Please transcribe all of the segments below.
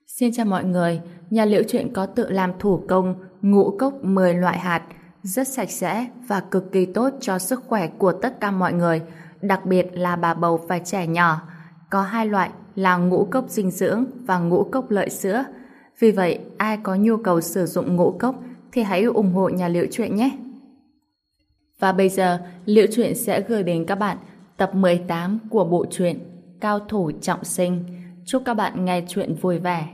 Xin chào mọi người, nhà Liễu Chuyện có tự làm thủ công ngũ cốc 10 loại hạt, rất sạch sẽ và cực kỳ tốt cho sức khỏe của tất cả mọi người, đặc biệt là bà bầu và trẻ nhỏ. Có hai loại là ngũ cốc dinh dưỡng và ngũ cốc lợi sữa. Vì vậy, ai có nhu cầu sử dụng ngũ cốc thì hãy ủng hộ nhà Liễu Chuyện nhé. Và bây giờ, Liễu Chuyện sẽ gửi đến các bạn tập 18 của bộ truyện Cao thủ trọng sinh. Chúc các bạn nghe chuyện vui vẻ.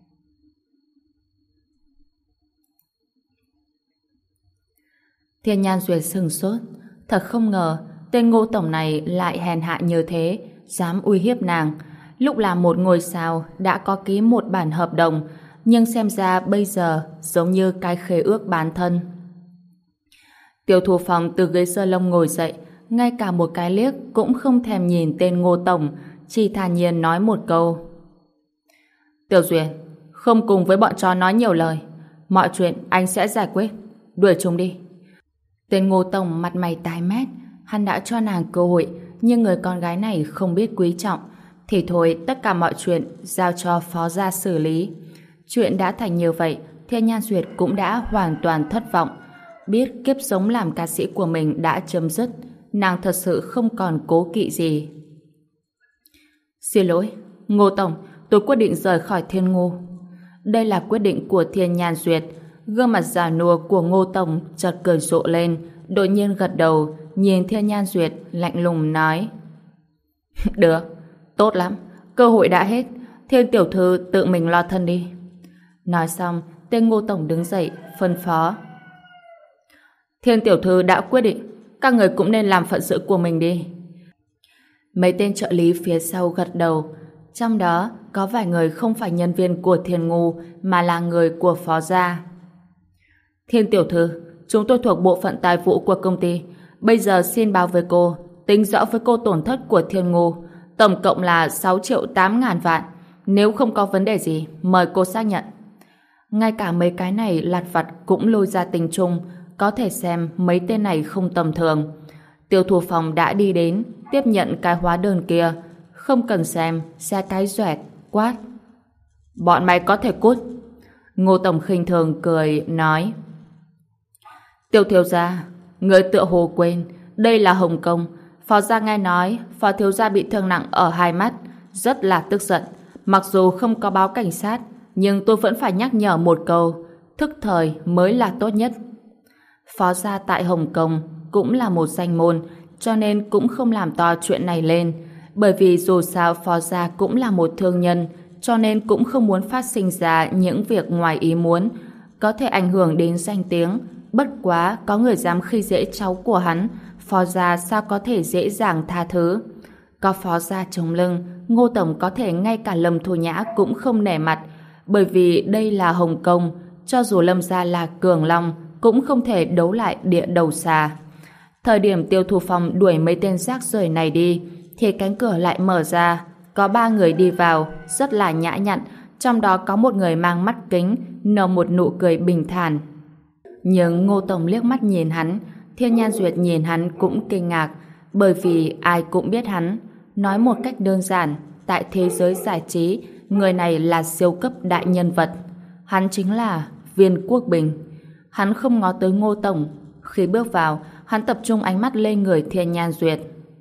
Thiên Nhan Duyệt sừng sốt, thật không ngờ tên Ngô tổng này lại hèn hạ như thế, dám uy hiếp nàng. Lúc làm một ngôi sao đã có ký một bản hợp đồng, nhưng xem ra bây giờ giống như cái khế ước bán thân. Tiêu Thu Phong từ ghế salon ngồi dậy, ngay cả một cái liếc cũng không thèm nhìn tên Ngô tổng, chỉ thản nhiên nói một câu: Tiểu Duyệt, không cùng với bọn chó nói nhiều lời, mọi chuyện anh sẽ giải quyết, đuổi chúng đi. Tên Ngô tổng mặt mày tái mét, hắn đã cho nàng cơ hội, nhưng người con gái này không biết quý trọng, thì thôi tất cả mọi chuyện giao cho phó gia xử lý. Chuyện đã thành như vậy, Thiên Nhan Duyệt cũng đã hoàn toàn thất vọng. Biết kiếp sống làm ca sĩ của mình đã chấm dứt, nàng thật sự không còn cố kỵ gì. Xin lỗi, Ngô tổng, tôi quyết định rời khỏi Thiên Ngô. Đây là quyết định của Thiên Nhan Duyệt. Gương mặt già nua của Ngô tổng chợt cười rộ lên, đột nhiên gật đầu, nhìn Thiên Nhan Duyệt lạnh lùng nói: Được, tốt lắm, cơ hội đã hết, Thiên tiểu thư tự mình lo thân đi. Nói xong, tên Ngô tổng đứng dậy, phân phó: Thiên tiểu thư đã quyết định, các người cũng nên làm phận sự của mình đi. Mấy tên trợ lý phía sau gật đầu, trong đó có vài người không phải nhân viên của Thiên Ngô mà là người của phó gia. Thiên tiểu thư, chúng tôi thuộc bộ phận tài vụ của công ty, bây giờ xin báo với cô, tính rõ với cô tổn thất của Thiên Ngô, tổng cộng là 6 triệu 8 ngàn vạn. Nếu không có vấn đề gì, mời cô xác nhận. Ngay cả mấy cái này lặt vặt cũng lôi ra tình chung, có thể xem mấy tên này không tầm thường. Tiêu Thu Phong đã đi đến, tiếp nhận cái hóa đơn kia, không cần xem, xe cái doẹt, quát: Bọn mày có thể cút. Ngô tổng khinh thường cười, nói: Tiêu thiếu gia, người tựa hồ quên, đây là Hồng Kông. Phó gia nghe nói phó thiếu gia bị thương nặng ở hai mắt, rất là tức giận. Mặc dù không có báo cảnh sát, nhưng tôi vẫn phải nhắc nhở một câu, thức thời mới là tốt nhất. Phó gia tại Hồng Kông cũng là một danh môn, cho nên cũng không làm to chuyện này lên. Bởi vì dù sao phó gia cũng là một thương nhân, cho nên cũng không muốn phát sinh ra những việc ngoài ý muốn, có thể ảnh hưởng đến danh tiếng. Bất quá có người dám khi dễ cháu của hắn, phó gia sao có thể dễ dàng tha thứ. Có phó gia chống lưng, Ngô tổng có thể ngay cả Lâm Thu Nhã cũng không nể mặt, bởi vì đây là Hồng Kông, cho dù Lâm gia là cường long cũng không thể đấu lại địa đầu xà. Thời điểm Tiêu Thu Phong đuổi mấy tên rác rưởi này đi, thì cánh cửa lại mở ra, có 3 người đi vào, rất là nhã nhặn, trong đó có một người mang mắt kính, nở một nụ cười bình thản. Nhưng Ngô tổng liếc mắt nhìn hắn, Thiên Nhan Duyệt nhìn hắn cũng kinh ngạc, bởi vì ai cũng biết hắn. Nói một cách đơn giản, tại thế giới giải trí, người này là siêu cấp đại nhân vật. Hắn chính là Viên Quốc Bình. Hắn không ngó tới Ngô tổng. Khi bước vào, hắn tập trung ánh mắt lên người Thiên Nhan Duyệt.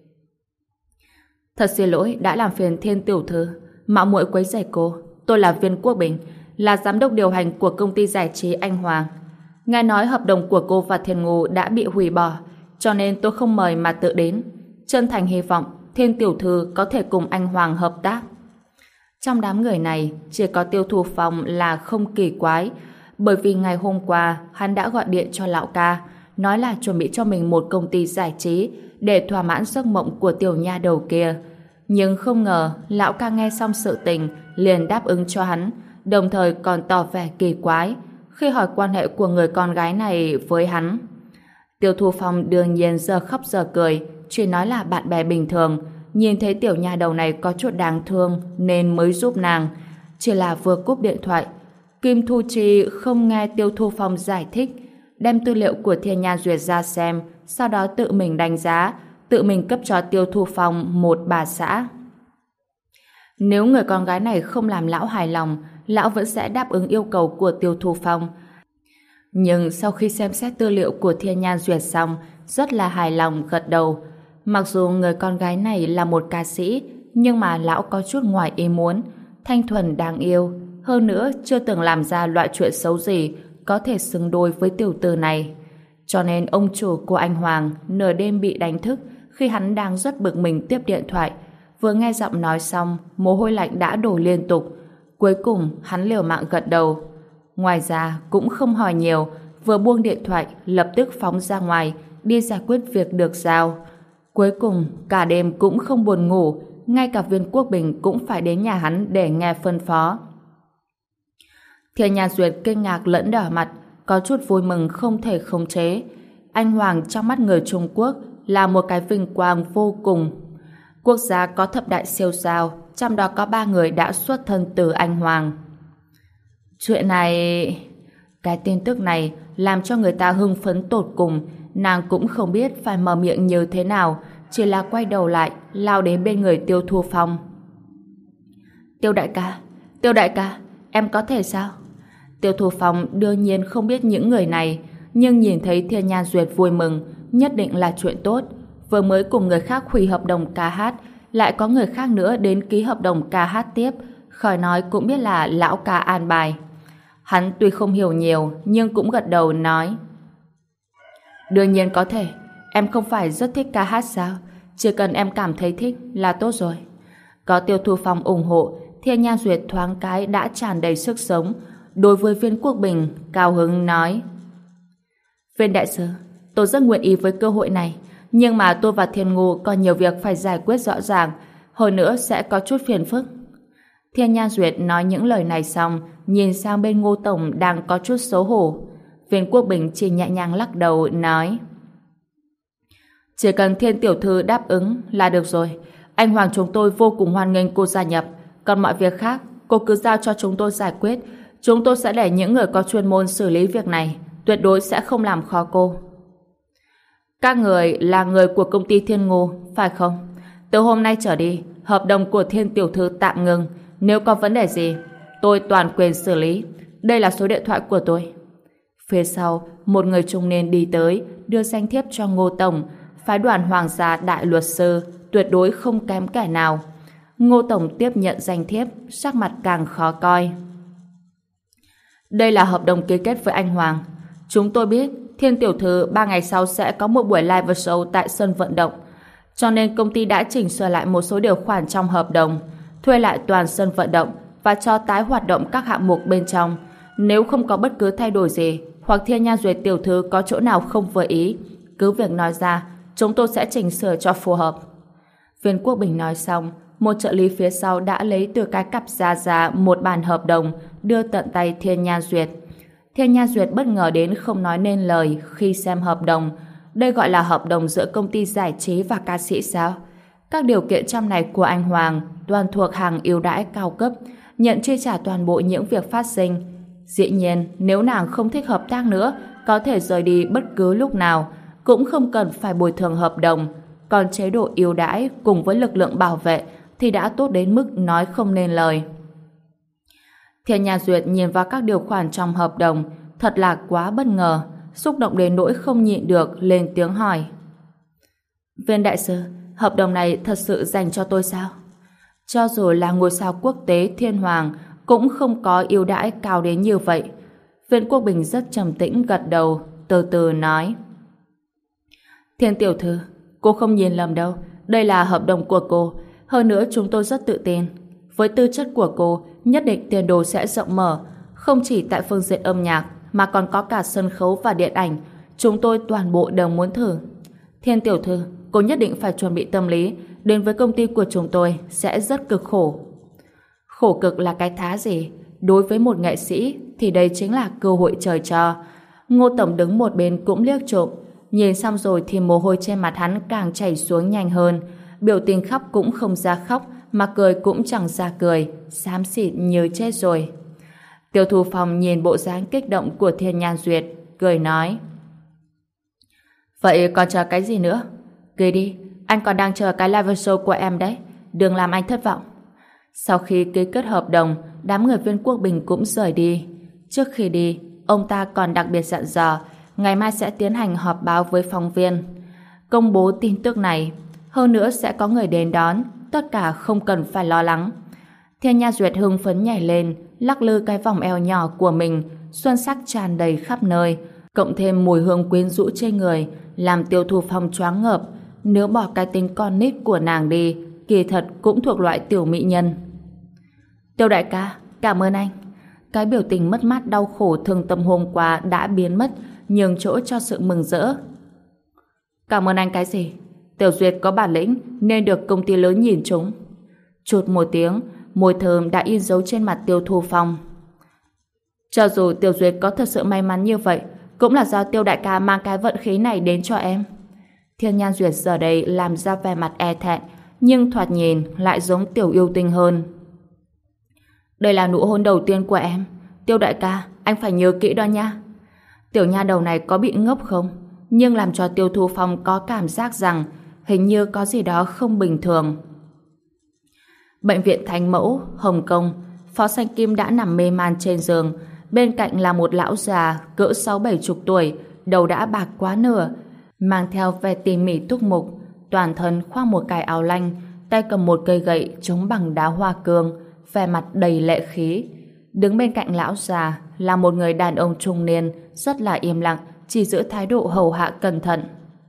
Thật xin lỗi đã làm phiền Thiên tiểu thư, mạo muội quấy rầy cô. Tôi là Viên Quốc Bình, là giám đốc điều hành của công ty giải trí Anh Hoàng. Nghe nói hợp đồng của cô và Thiên Ngô đã bị hủy bỏ, cho nên tôi không mời mà tự đến. Chân thành hy vọng Thiên tiểu thư có thể cùng anh Hoàng hợp tác. Trong đám người này, chỉ có Tiêu Thu Phong là không kỳ quái, bởi vì ngày hôm qua hắn đã gọi điện cho lão ca, nói là chuẩn bị cho mình một công ty giải trí để thỏa mãn giấc mộng của tiểu nha đầu kia. Nhưng không ngờ lão ca nghe xong sự tình liền đáp ứng cho hắn, đồng thời còn tỏ vẻ kỳ quái khi hỏi quan hệ của người con gái này với hắn. Tiêu Thu Phong đương nhiên giờ khóc giờ cười, chỉ nói là bạn bè bình thường, nhìn thấy tiểu nha đầu này có chút đáng thương nên mới giúp nàng. Chỉ là vừa cúp điện thoại, Kim Thu Chi không nghe Tiêu Thu Phong giải thích, đem tư liệu của Thiên Nhan Duyệt ra xem, sau đó tự mình đánh giá, tự mình cấp cho Tiêu Thu Phong một bà xã. Nếu người con gái này không làm lão hài lòng, lão vẫn sẽ đáp ứng yêu cầu của Tiêu Thu Phong. Nhưng sau khi xem xét tư liệu của Thiên Nhan Duyệt xong, rất là hài lòng gật đầu. Mặc dù người con gái này là một ca sĩ, nhưng mà lão có chút ngoài ý muốn. Thanh thuần đáng yêu, hơn nữa chưa từng làm ra loại chuyện xấu gì có thể xứng đôi với tiểu tử này. Cho nên ông chủ của anh Hoàng nửa đêm bị đánh thức khi hắn đang rất bực mình tiếp điện thoại. Vừa nghe giọng nói xong, mồ hôi lạnh đã đổ liên tục. Cuối cùng hắn liều mạng gật đầu. Ngoài ra cũng không hỏi nhiều, vừa buông điện thoại lập tức phóng ra ngoài đi giải quyết việc được giao. Cuối cùng cả đêm cũng không buồn ngủ, ngay cả Viên Quốc Bình cũng phải đến nhà hắn để nghe phân phó. Thiên Nhan Duyệt kinh ngạc lẫn đỏ mặt, có chút vui mừng không thể khống chế. Anh Hoàng trong mắt người Trung Quốc là một cái vinh quang vô cùng. Quốc gia có thập đại siêu sao, trong đó có 3 người đã xuất thân từ anh Hoàng. Chuyện này... Cái tin tức này làm cho người ta hưng phấn tột cùng, nàng cũng không biết phải mở miệng như thế nào, chỉ là quay đầu lại, lao đến bên người Tiêu Thu Phong. Tiêu đại ca, em có thể sao? Tiêu Thu Phong đương nhiên không biết những người này, nhưng nhìn thấy Thiên Nhan Duyệt vui mừng, nhất định là chuyện tốt. Vừa mới cùng người khác hủy hợp đồng ca hát, lại có người khác nữa đến ký hợp đồng ca hát tiếp, khỏi nói cũng biết là lão ca an bài. Hắn tuy không hiểu nhiều, nhưng cũng gật đầu nói: Đương nhiên có thể, em không phải rất thích ca hát sao? Chỉ cần em cảm thấy thích là tốt rồi. Có Tiêu Thu Phong ủng hộ, Thiên Nhan Duyệt thoáng cái đã tràn đầy sức sống. Đối với Viên Quốc Bình, cao hứng nói: Viên đại sư, tôi rất nguyện ý với cơ hội này, nhưng mà tôi và Thiên Ngô còn nhiều việc phải giải quyết rõ ràng, hồi nữa sẽ có chút phiền phức. Thiên Nhan Duyệt nói những lời này xong, nhìn sang bên Ngô tổng đang có chút xấu hổ. Viên Quốc Bình chỉ nhẹ nhàng lắc đầu nói: Chỉ cần Thiên tiểu thư đáp ứng là được rồi. Anh Hoàng chúng tôi vô cùng hoan nghênh cô gia nhập, còn mọi việc khác cô cứ giao cho chúng tôi giải quyết. Chúng tôi sẽ để những người có chuyên môn xử lý việc này, tuyệt đối sẽ không làm khó cô. Các người là người của công ty Thiên Ngô, phải không? Từ hôm nay trở đi, hợp đồng của Thiên tiểu thư tạm ngừng. Nếu có vấn đề gì, tôi toàn quyền xử lý. Đây là số điện thoại của tôi. Phía sau, một người trung niên đi tới, đưa danh thiếp cho Ngô tổng. Phái đoàn Hoàng gia đại luật sư, tuyệt đối không kém kẻ nào. Ngô tổng tiếp nhận danh thiếp, sắc mặt càng khó coi. Đây là hợp đồng ký kết với anh Hoàng. Chúng tôi biết Thiên tiểu thư 3 ngày sau sẽ có một buổi live show tại sân vận động, cho nên công ty đã chỉnh sửa lại một số điều khoản trong hợp đồng, thuê lại toàn sân vận động và cho tái hoạt động các hạng mục bên trong. Nếu không có bất cứ thay đổi gì hoặc Thiên Nhan Duyệt tiểu thư có chỗ nào không vừa ý, cứ việc nói ra, chúng tôi sẽ chỉnh sửa cho phù hợp. Viên Quốc Bình nói xong, một trợ lý phía sau đã lấy từ cái cặp ra một bản hợp đồng đưa tận tay Thiên Nhan Duyệt. Thiên Nhan Duyệt bất ngờ đến không nói nên lời khi xem hợp đồng. Đây gọi là hợp đồng giữa công ty giải trí và ca sĩ sao? Các điều kiện trong này của anh Hoàng toàn thuộc hàng ưu đãi cao cấp, nhận chi trả toàn bộ những việc phát sinh. Dĩ nhiên, nếu nàng không thích hợp tác nữa, có thể rời đi bất cứ lúc nào, cũng không cần phải bồi thường hợp đồng. Còn chế độ ưu đãi cùng với lực lượng bảo vệ thì đã tốt đến mức nói không nên lời. Thiên Nhan Duyệt nhìn vào các điều khoản trong hợp đồng, thật là quá bất ngờ, xúc động đến nỗi không nhịn được lên tiếng hỏi: Viên đại sư, hợp đồng này thật sự dành cho tôi sao? Cho dù là ngôi sao quốc tế Thiên Hoàng cũng không có ưu đãi cao đến như vậy. Viên Quốc Bình rất trầm tĩnh gật đầu, từ từ nói: Thiên tiểu thư, cô không nhìn lầm đâu, đây là hợp đồng của cô. Hơn nữa chúng tôi rất tự tin, với tư chất của cô, nhất định tiền đồ sẽ rộng mở, không chỉ tại phương diện âm nhạc mà còn có cả sân khấu và điện ảnh. Chúng tôi toàn bộ đều muốn thử. Thiên tiểu thư, cô nhất định phải chuẩn bị tâm lý, đến với công ty của chúng tôi sẽ rất cực khổ. Khổ cực là cái thá gì? Đối với một nghệ sĩ thì đây chính là cơ hội trời cho. Ngô tổng đứng một bên cũng liếc trộm, nhìn xong rồi thì mồ hôi trên mặt hắn càng chảy xuống nhanh hơn, biểu tình khóc cũng không ra khóc, mà cười cũng chẳng ra cười, xám xịt như chết rồi. Tiêu Thu Phong nhìn bộ dáng kích động của Thiên Nhan Duyệt, cười nói: Vậy còn chờ cái gì nữa? Kể đi, anh còn đang chờ cái live show của em đấy, đừng làm anh thất vọng. Sau khi ký kết hợp đồng, đám người viên Quốc Bình cũng rời đi. Trước khi đi, ông ta còn đặc biệt dặn dò ngày mai sẽ tiến hành họp báo với phóng viên, công bố tin tức này. Hơn nữa sẽ có người đến đón, tất cả không cần phải lo lắng. Thiên Nha Duyệt hưng phấn nhảy lên, lắc lư cái vòng eo nhỏ của mình, xuân sắc tràn đầy khắp nơi, cộng thêm mùi hương quyến rũ trên người, làm Tiêu Thu Phong choáng ngợp. Nếu bỏ cái tính con nít của nàng đi, kỳ thật cũng thuộc loại tiểu mỹ nhân. Tiêu đại ca, cảm ơn anh. Cái biểu tình mất mát đau khổ thương tâm hôm qua đã biến mất, nhường chỗ cho sự mừng rỡ. Cảm ơn anh cái gì? Tiểu Duyệt có bản lĩnh nên được công ty lớn nhìn trúng. Chụt một tiếng, mùi thơm đã in dấu trên mặt Tiêu Thu Phong. Cho dù Tiểu Duyệt có thật sự may mắn như vậy, cũng là do Tiêu đại ca mang cái vận khí này đến cho em. Thiên Nhan Duyệt giờ đây làm ra vẻ mặt e thẹn, nhưng thoạt nhìn lại giống tiểu yêu tinh hơn. Đây là nụ hôn đầu tiên của em. Tiêu đại ca, anh phải nhớ kỹ đó nha. Tiểu nha đầu này có bị ngốc không? Nhưng làm cho Tiêu Thu Phong có cảm giác rằng hình như có gì đó không bình thường. Bệnh viện Thánh Mẫu, Hồng Kông, Phó Sanh Kim đã nằm mê man trên giường. Bên cạnh là một lão già cỡ 60-70 tuổi, đầu đã bạc quá nửa, mang theo vẻ tỉ mỉ túc mục, toàn thân khoác một cái áo lanh, tay cầm một cây gậy chống bằng đá hoa cương, vẻ mặt đầy lệ khí. Đứng bên cạnh lão già là một người đàn ông trung niên, rất là im lặng, chỉ giữ thái độ hầu hạ cẩn thận.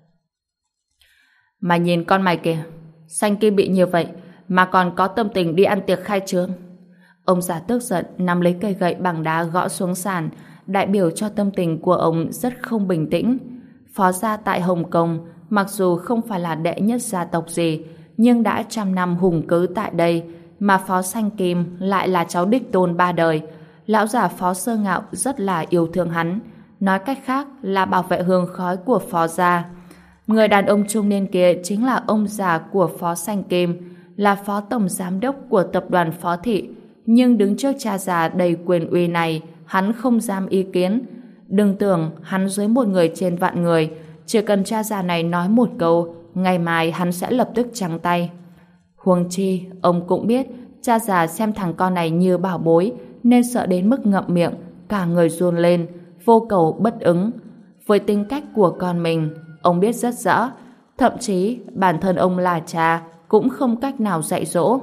Mà nhìn con mày kìa, Sanh Kim bị như vậy mà còn có tâm tình đi ăn tiệc khai trương. Ông già tức giận nắm lấy cây gậy bằng đá gõ xuống sàn, đại biểu cho tâm tình của ông rất không bình tĩnh. Phó gia tại Hồng Kông mặc dù không phải là đệ nhất gia tộc gì, nhưng đã trăm năm hùng cứ tại đây, mà Phó Sanh Kim lại là cháu đích tôn 3 đời. Lão già Phó Sơ Ngạo rất là yêu thương hắn, nói cách khác là bảo vệ hương khói của Phó gia. Người đàn ông trung niên kia chính là ông già của Phó Sanh Kim, là phó tổng giám đốc của tập đoàn Phó Thị, nhưng đứng trước cha già đầy quyền uy này, hắn không dám ý kiến. Đừng tưởng hắn dưới một người trên vạn người, chỉ cần cha già này nói một câu, ngày mai hắn sẽ lập tức trắng tay. Huống chi, ông cũng biết cha già xem thằng con này như bảo bối, nên sợ đến mức ngậm miệng, cả người run lên, vô cầu bất ứng. Với tính cách của con mình, ông biết rất rõ, thậm chí bản thân ông là cha cũng không cách nào dạy dỗ.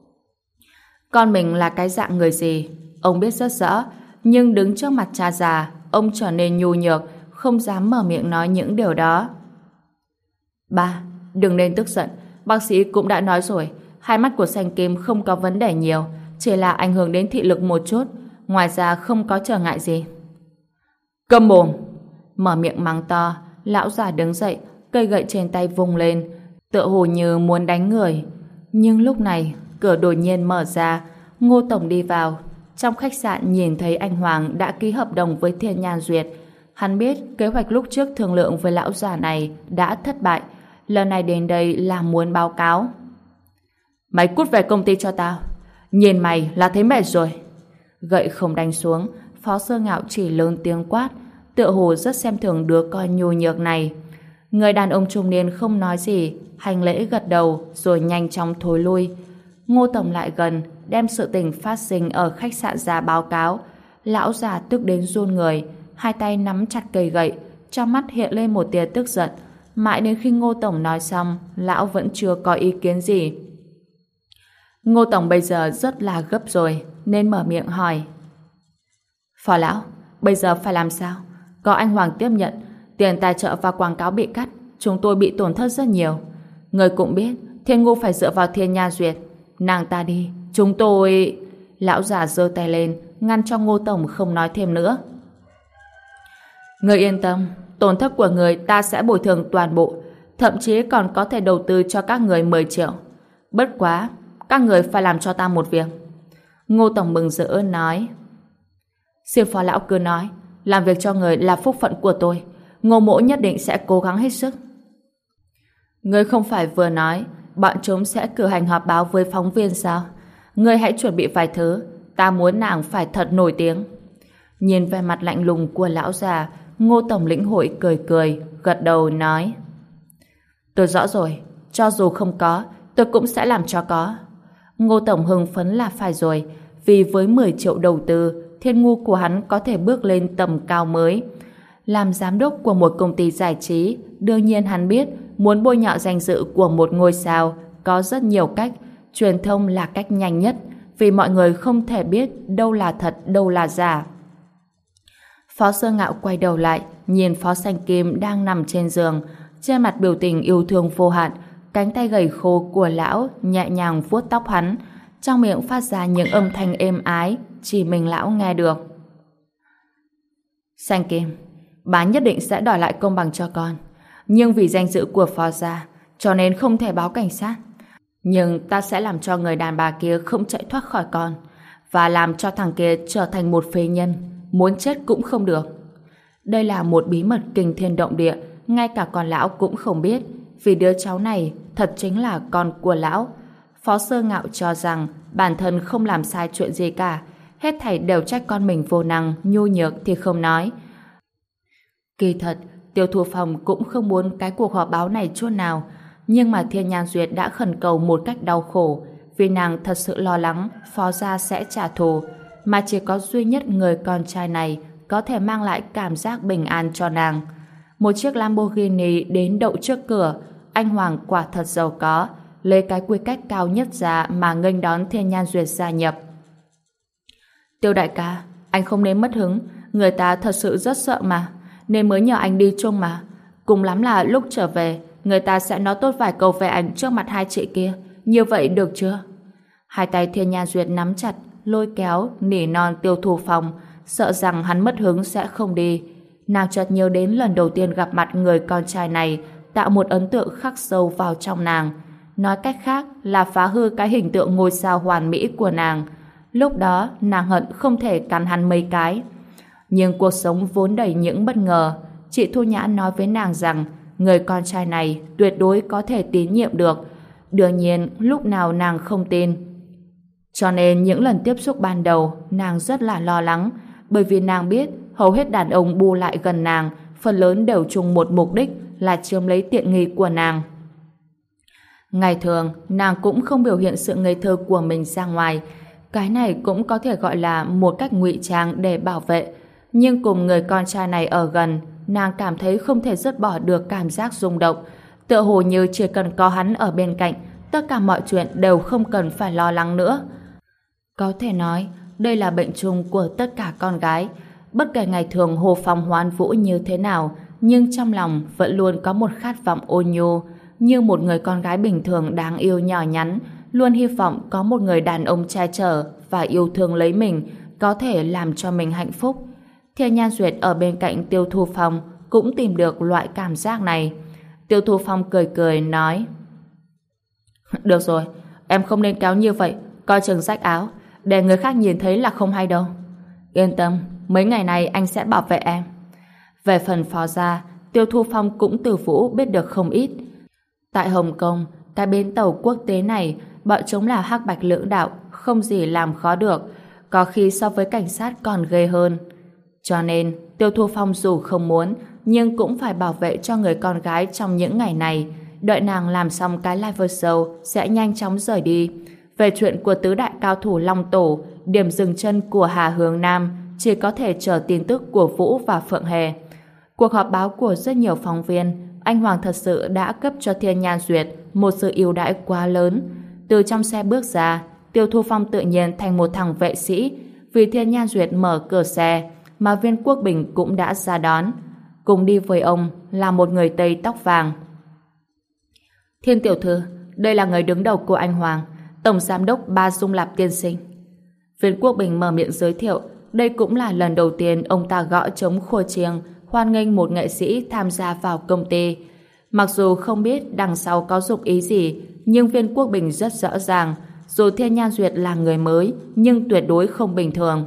Con mình là cái dạng người gì, ông biết rất rõ, nhưng đứng trước mặt cha già, ông trở nên nhu nhược, không dám mở miệng nói những điều đó. Ba, đừng nên tức giận, bác sĩ cũng đã nói rồi, hai mắt của Sanh Kim không có vấn đề nhiều, chỉ là ảnh hưởng đến thị lực một chút, ngoài ra không có trở ngại gì. Câm mồm! Mở miệng mắng to, lão già đứng dậy, cây gậy trên tay vung lên, tựa hồ như muốn đánh người. Nhưng lúc này, cửa đột nhiên mở ra, Ngô Tổng đi vào. Trong khách sạn nhìn thấy anh Hoàng đã ký hợp đồng với Thiên Nhan Duyệt. Hắn biết kế hoạch lúc trước thương lượng với lão già này đã thất bại. Lần này đến đây là muốn báo cáo. Mày cút về công ty cho tao. Nhìn mày là thấy mệt rồi. Gậy không đánh xuống, Phó Sơ Ngạo chỉ lớn tiếng quát, tựa hồ rất xem thường đứa con nhu nhược này. Người đàn ông trung niên không nói gì, hành lễ gật đầu rồi nhanh chóng thối lui. Ngô Tổng lại gần, đem sự tình phát sinh ở khách sạn ra báo cáo. Lão già tức đến run người, hai tay nắm chặt cây gậy, trong mắt hiện lên một tia tức giận. Mãi đến khi Ngô Tổng nói xong, lão vẫn chưa có ý kiến gì. Ngô Tổng bây giờ rất là gấp rồi, nên mở miệng hỏi. Phó lão, bây giờ phải làm sao? Có anh Hoàng tiếp nhận, tiền tài trợ và quảng cáo bị cắt, chúng tôi bị tổn thất rất nhiều. Người cũng biết, Thiên Ngô phải dựa vào Thiên Nha Duyệt. Nàng ta đi, chúng tôi... Lão già giơ tay lên, ngăn cho Ngô Tổng không nói thêm nữa. Người yên tâm, tổn thất của người ta sẽ bồi thường toàn bộ, thậm chí còn có thể đầu tư cho các người 10 triệu. Bất quá, các người phải làm cho ta một việc. Ngô Tổng mừng rỡ nói. Xin phó lão cứ nói, làm việc cho người là phúc phận của tôi. Ngô mỗ nhất định sẽ cố gắng hết sức. Ngươi không phải vừa nói bọn chúng sẽ cử hành họp báo với phóng viên sao? Ngươi hãy chuẩn bị vài thứ, ta muốn nàng phải thật nổi tiếng. Nhìn vẻ mặt lạnh lùng của lão già, Ngô Tổng lĩnh hội cười cười, gật đầu nói. Tôi rõ rồi, cho dù không có, tôi cũng sẽ làm cho có. Ngô Tổng hưng phấn là phải rồi, vì với 10 triệu đầu tư, Thiên Ngu của hắn có thể bước lên tầm cao mới. Làm giám đốc của một công ty giải trí, đương nhiên hắn biết muốn bôi nhọ danh dự của một ngôi sao có rất nhiều cách, truyền thông là cách nhanh nhất, vì mọi người không thể biết đâu là thật, đâu là giả. Phó Sơ Ngạo quay đầu lại, nhìn Phó Sanh Kim đang nằm trên giường, trên mặt biểu tình yêu thương vô hạn, cánh tay gầy khô của lão nhẹ nhàng vuốt tóc hắn, trong miệng phát ra những âm thanh êm ái, chỉ mình lão nghe được. Sanh Kim, bà nhất định sẽ đòi lại công bằng cho con, nhưng vì danh dự của Phó gia, cho nên không thể báo cảnh sát. Nhưng ta sẽ làm cho người đàn bà kia không chạy thoát khỏi con, và làm cho thằng kia trở thành một phế nhân, muốn chết cũng không được. Đây là một bí mật kinh thiên động địa, ngay cả con lão cũng không biết, vì đứa cháu này thật chính là con của lão. Phó Sơ Ngạo cho rằng bản thân không làm sai chuyện gì cả, hết thảy đều trách con mình vô năng, nhu nhược thì không nói. Kỳ thật, Tiêu Thu Phong cũng không muốn cái cuộc họp báo này chút nào, nhưng mà Thiên Nhan Duyệt đã khẩn cầu một cách đau khổ, vì nàng thật sự lo lắng Phó gia sẽ trả thù, mà chỉ có duy nhất người con trai này có thể mang lại cảm giác bình an cho nàng. Một chiếc Lamborghini đến đậu trước cửa, anh Hoàng quả thật giàu có, lấy cái quy cách cao nhất ra mà nghênh đón Thiên Nhan Duyệt gia nhập. Tiêu đại ca, anh không nên mất hứng, người ta thật sự rất sợ mà, nên mới nhờ anh đi chung mà. Cùng lắm là lúc trở về, người ta sẽ nói tốt vài câu về anh trước mặt hai chị kia, như vậy được chưa? Hai tay Thiên Nhan Duyệt nắm chặt, lôi kéo, nỉ non Tiêu Thu Phong, sợ rằng hắn mất hứng sẽ không đi. Nàng chợt nhớ đến lần đầu tiên gặp mặt người con trai này, tạo một ấn tượng khắc sâu vào trong nàng. Nói cách khác là phá hư cái hình tượng ngôi sao hoàn mỹ của nàng. Lúc đó nàng hận không thể cắn hắn mấy cái. Nhưng cuộc sống vốn đầy những bất ngờ. Chị Thu Nhã nói với nàng rằng người con trai này tuyệt đối có thể tín nhiệm được. Đương nhiên lúc nào nàng không tin. Cho nên những lần tiếp xúc ban đầu nàng rất là lo lắng, bởi vì nàng biết hầu hết đàn ông bu lại gần nàng phần lớn đều chung một mục đích là chiếm lấy tiện nghi của nàng. Ngày thường nàng cũng không biểu hiện sự ngây thơ của mình ra ngoài, cái này cũng có thể gọi là một cách ngụy trang để bảo vệ, nhưng cùng người con trai này ở gần, nàng cảm thấy không thể dứt bỏ được cảm giác rung động, tựa hồ như chỉ cần có hắn ở bên cạnh, tất cả mọi chuyện đều không cần phải lo lắng nữa. Có thể nói đây là bệnh chung của tất cả con gái. Bất kể ngày thường Hồ Phong hoan vũ như thế nào, nhưng trong lòng vẫn luôn có một khát vọng ôn nhu, như một người con gái bình thường đáng yêu nhỏ nhắn, luôn hy vọng có một người đàn ông che chở và yêu thương lấy mình, có thể làm cho mình hạnh phúc. Thiên Nhan Duyệt ở bên cạnh Tiêu Thu Phong cũng tìm được loại cảm giác này. Tiêu Thu Phong cười cười nói: Được rồi, em không nên kéo như vậy, coi chừng rách áo, để người khác nhìn thấy là không hay đâu. Yên tâm, mấy ngày này anh sẽ bảo vệ em. Về phần Phó gia, Tiêu Thu Phong cũng từ Vũ biết được không ít. Tại Hồng Kông, cái bến tàu quốc tế này, bọn chúng là hắc bạch lưỡng đạo, không gì làm khó được, có khi so với cảnh sát còn ghê hơn. Cho nên, Tiêu Thu Phong dù không muốn, nhưng cũng phải bảo vệ cho người con gái trong những ngày này. Đợi nàng làm xong cái live show sẽ nhanh chóng rời đi. Về chuyện của tứ đại cao thủ Long Tổ, điểm dừng chân của Hà Hướng Nam chỉ có thể chờ tin tức của Vũ và Phượng Hề. Cuộc họp báo của rất nhiều phóng viên, anh Hoàng thật sự đã cấp cho Thiên Nhan Duyệt một sự ưu đãi quá lớn. Từ trong xe bước ra, Tiêu Thu Phong tự nhiên thành một thằng vệ sĩ, vì Thiên Nhan Duyệt mở cửa xe, mà Viên Quốc Bình cũng đã ra đón. Cùng đi với ông là một người Tây tóc vàng. Thiên tiểu thư, đây là người đứng đầu của anh Hoàng, Tổng Giám đốc Ba Dung Lạp tiên sinh. Viên Quốc Bình mở miệng giới thiệu, đây cũng là lần đầu tiên ông ta gõ trống khua chiêng hoan nghênh một nghệ sĩ tham gia vào công ty. Mặc dù không biết đằng sau có dụng ý gì, nhưng Viên Quốc Bình rất rõ ràng, dù Thiên Nhan Duyệt là người mới, nhưng tuyệt đối không bình thường.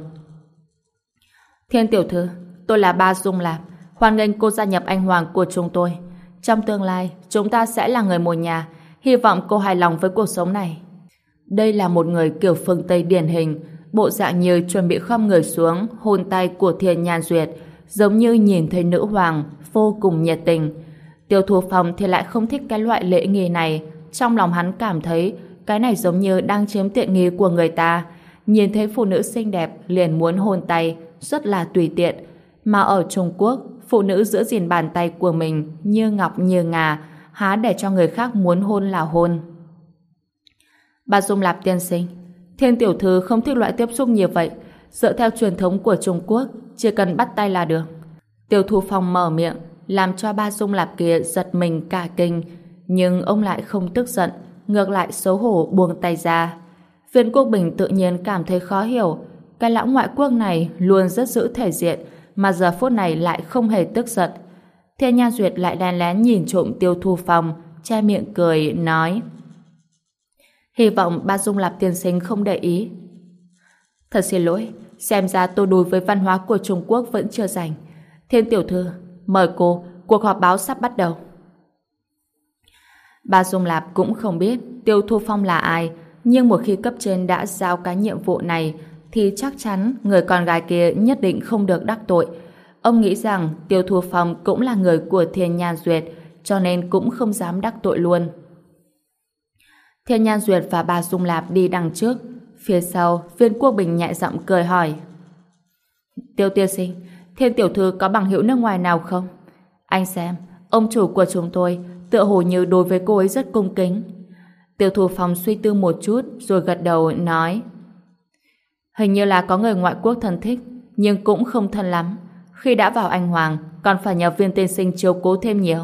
Thiên tiểu thư, tôi là Ba Dung Lạp, hoan nghênh cô gia nhập anh Hoàng của chúng tôi. Trong tương lai, chúng ta sẽ là người một nhà, hy vọng cô hài lòng với cuộc sống này. Đây là một người kiểu phương Tây điển hình, bộ dạng như chuẩn bị khom người xuống hôn tay của Thiên Nhan Duyệt, giống như nhìn thấy nữ hoàng, vô cùng nhiệt tình. Tiêu Thu Phong thì lại không thích cái loại lễ nghi này, trong lòng hắn cảm thấy cái này giống như đang chiếm tiện nghi của người ta. Nhìn thấy phụ nữ xinh đẹp liền muốn hôn tay, rất là tùy tiện. Mà ở Trung Quốc, phụ nữ giữ gìn bàn tay của mình như ngọc như ngà, há để cho người khác muốn hôn là hôn. Bà Dung Lạp tiên sinh, Thiên tiểu thư không thích loại tiếp xúc như vậy. Dựa theo truyền thống của Trung Quốc, chỉ cần bắt tay là được. Tiêu Thu Phong mở miệng, làm cho ba Dung Lạp kia giật mình cả kinh, nhưng ông lại không tức giận, ngược lại xấu hổ buông tay ra. Viên Quốc Bình tự nhiên cảm thấy khó hiểu, cái lão ngoại quốc này luôn rất giữ thể diện, mà giờ phút này lại không hề tức giận. Thiên Nha Duyệt lại lén lén nhìn trộm Tiêu Thu Phong, che miệng cười, nói: hy vọng ba Dung Lạp tiên sinh không để ý. Thật xin lỗi, xem ra tôi đối với văn hóa của Trung Quốc vẫn chưa rành. Thiên tiểu thư, mời cô, cuộc họp báo sắp bắt đầu. Ba Dung Lạp cũng không biết Tiêu Thu Phong là ai, nhưng một khi cấp trên đã giao cái nhiệm vụ này thì chắc chắn người con gái kia nhất định không được đắc tội. Ông nghĩ rằng Tiêu Thu Phong cũng là người của Thiên Nhan Duyệt, cho nên cũng không dám đắc tội luôn. Thiên Nhan Duyệt và bà Dung Lạp đi đằng trước, phía sau Viên Quốc Bình nhẹ giọng cười hỏi: Tiêu tiên sinh, Thiên tiểu thư có bằng hữu nước ngoài nào không? Anh xem, ông chủ của chúng tôi tựa hồ như đối với cô ấy rất cung kính. Tiêu Thu Phong suy tư một chút rồi gật đầu nói: hình như là có người ngoại quốc thân thích, nhưng cũng không thân lắm. Khi đã vào Anh Hoàng, còn phải nhờ Viên tiên sinh chiếu cố thêm nhiều.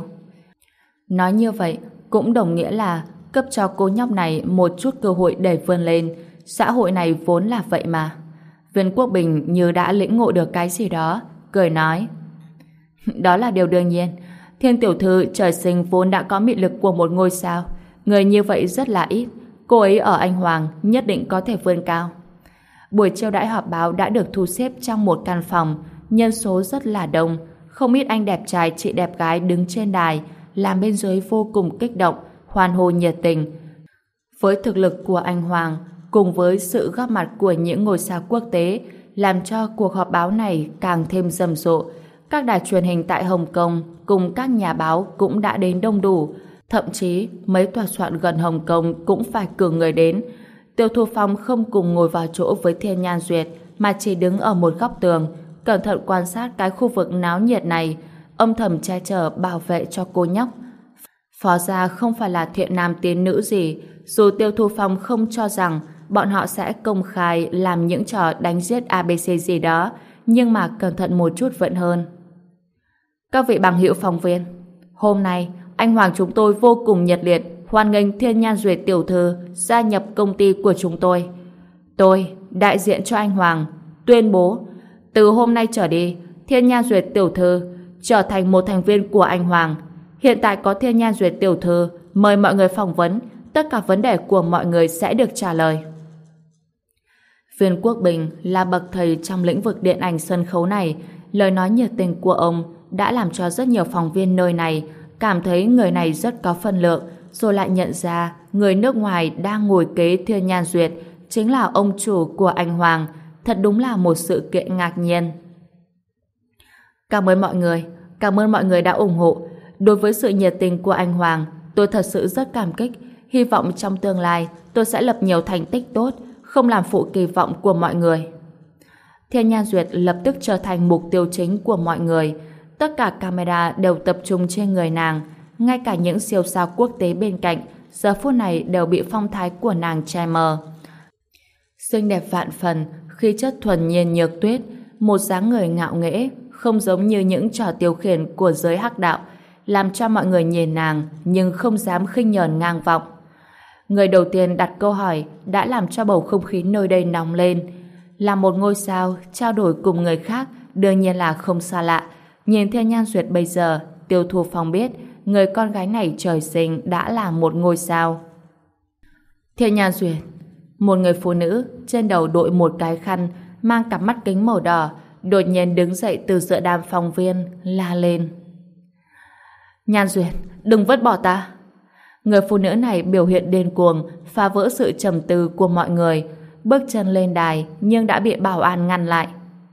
Nói như vậy cũng đồng nghĩa là cấp cho cô nhóc này một chút cơ hội để vươn lên. Xã hội này vốn là vậy mà. Viên Quốc Bình như đã lĩnh ngộ được cái gì đó, cười nói: đó là điều đương nhiên. Thiên tiểu thư trời sinh vốn đã có mị lực của một ngôi sao. Người như vậy rất là ít. Cô ấy ở Anh Hoàng nhất định có thể vươn cao. Buổi chiêu đãi họp báo đã được thu xếp trong một căn phòng, nhân số rất là đông. Không ít anh đẹp trai chị đẹp gái đứng trên đài, làm bên dưới vô cùng kích động, hoan hô nhiệt tình. Với thực lực của Anh Hoàng cùng với sự góp mặt của những ngôi sao quốc tế, làm cho cuộc họp báo này càng thêm rầm rộ. Các đài truyền hình tại Hồng Kông cùng các nhà báo cũng đã đến đông đủ. Thậm chí mấy tòa soạn gần Hồng Kông cũng phải cử người đến. Tiêu Thu Phong không cùng ngồi vào chỗ với Thiên Nhan Duyệt, mà chỉ đứng ở một góc tường, cẩn thận quan sát cái khu vực náo nhiệt này, âm thầm che chở bảo vệ cho cô nhóc. Phó gia không phải là thiện nam tín nữ gì, dù Tiêu Thu Phong không cho rằng bọn họ sẽ công khai làm những trò đánh giết ABC gì đó, nhưng mà cẩn thận một chút vẫn hơn. Các vị bằng hữu phóng viên, hôm nay Anh Hoàng chúng tôi vô cùng nhiệt liệt hoan nghênh Thiên Nhan Duyệt tiểu thư gia nhập công ty của chúng tôi. Tôi, đại diện cho Anh Hoàng, tuyên bố từ hôm nay trở đi, Thiên Nhan Duyệt tiểu thư trở thành một thành viên của Anh Hoàng. Hiện tại có Thiên Nhan Duyệt tiểu thư mời mọi người phỏng vấn, tất cả vấn đề của mọi người sẽ được trả lời. Viên Quốc Bình là bậc thầy trong lĩnh vực điện ảnh sân khấu này, lời nói nhiệt tình của ông đã làm cho rất nhiều phóng viên nơi này cảm thấy người này rất có phân lượng, rồi lại nhận ra người nước ngoài đang ngồi kế Thiên Nhan Duyệt chính là ông chủ của Anh Hoàng. Thật đúng là một sự kiện ngạc nhiên. Cảm ơn mọi người đã ủng hộ. Đối với sự nhiệt tình của Anh Hoàng, tôi thật sự rất cảm kích. Hy vọng trong tương lai tôi sẽ lập nhiều thành tích tốt, không làm phụ kỳ vọng của mọi người. Thiên Nhan Duyệt lập tức trở thành mục tiêu chính của mọi người. Tất cả camera đều tập trung trên người nàng, ngay cả những siêu sao quốc tế bên cạnh giờ phút này đều bị phong thái của nàng che mờ. Xinh đẹp vạn phần, khí chất thuần nhiên nhược tuyết, một dáng người ngạo nghễ, không giống như những trò tiêu khiển của giới hắc đạo, làm cho mọi người nhìn nàng nhưng không dám khinh nhờn ngang vọng. Người đầu tiên đặt câu hỏi đã làm cho bầu không khí nơi đây nóng lên. Là một ngôi sao trao đổi cùng người khác đương nhiên là không xa lạ. Nhìn Thiên Nhan Duyệt bây giờ, Tiêu Thu Phong biết người con gái này trời sinh đã là một ngôi sao. Thiên Nhan Duyệt, một người phụ nữ trên đầu đội một cái khăn, mang cặp mắt kính màu đỏ, đột nhiên đứng dậy từ giữa đám phóng viên, la lên: Nhan Duyệt, đừng vứt bỏ ta! Người phụ nữ này biểu hiện điên cuồng, phá vỡ sự trầm tư của mọi người, bước chân lên đài nhưng đã bị bảo an ngăn lại.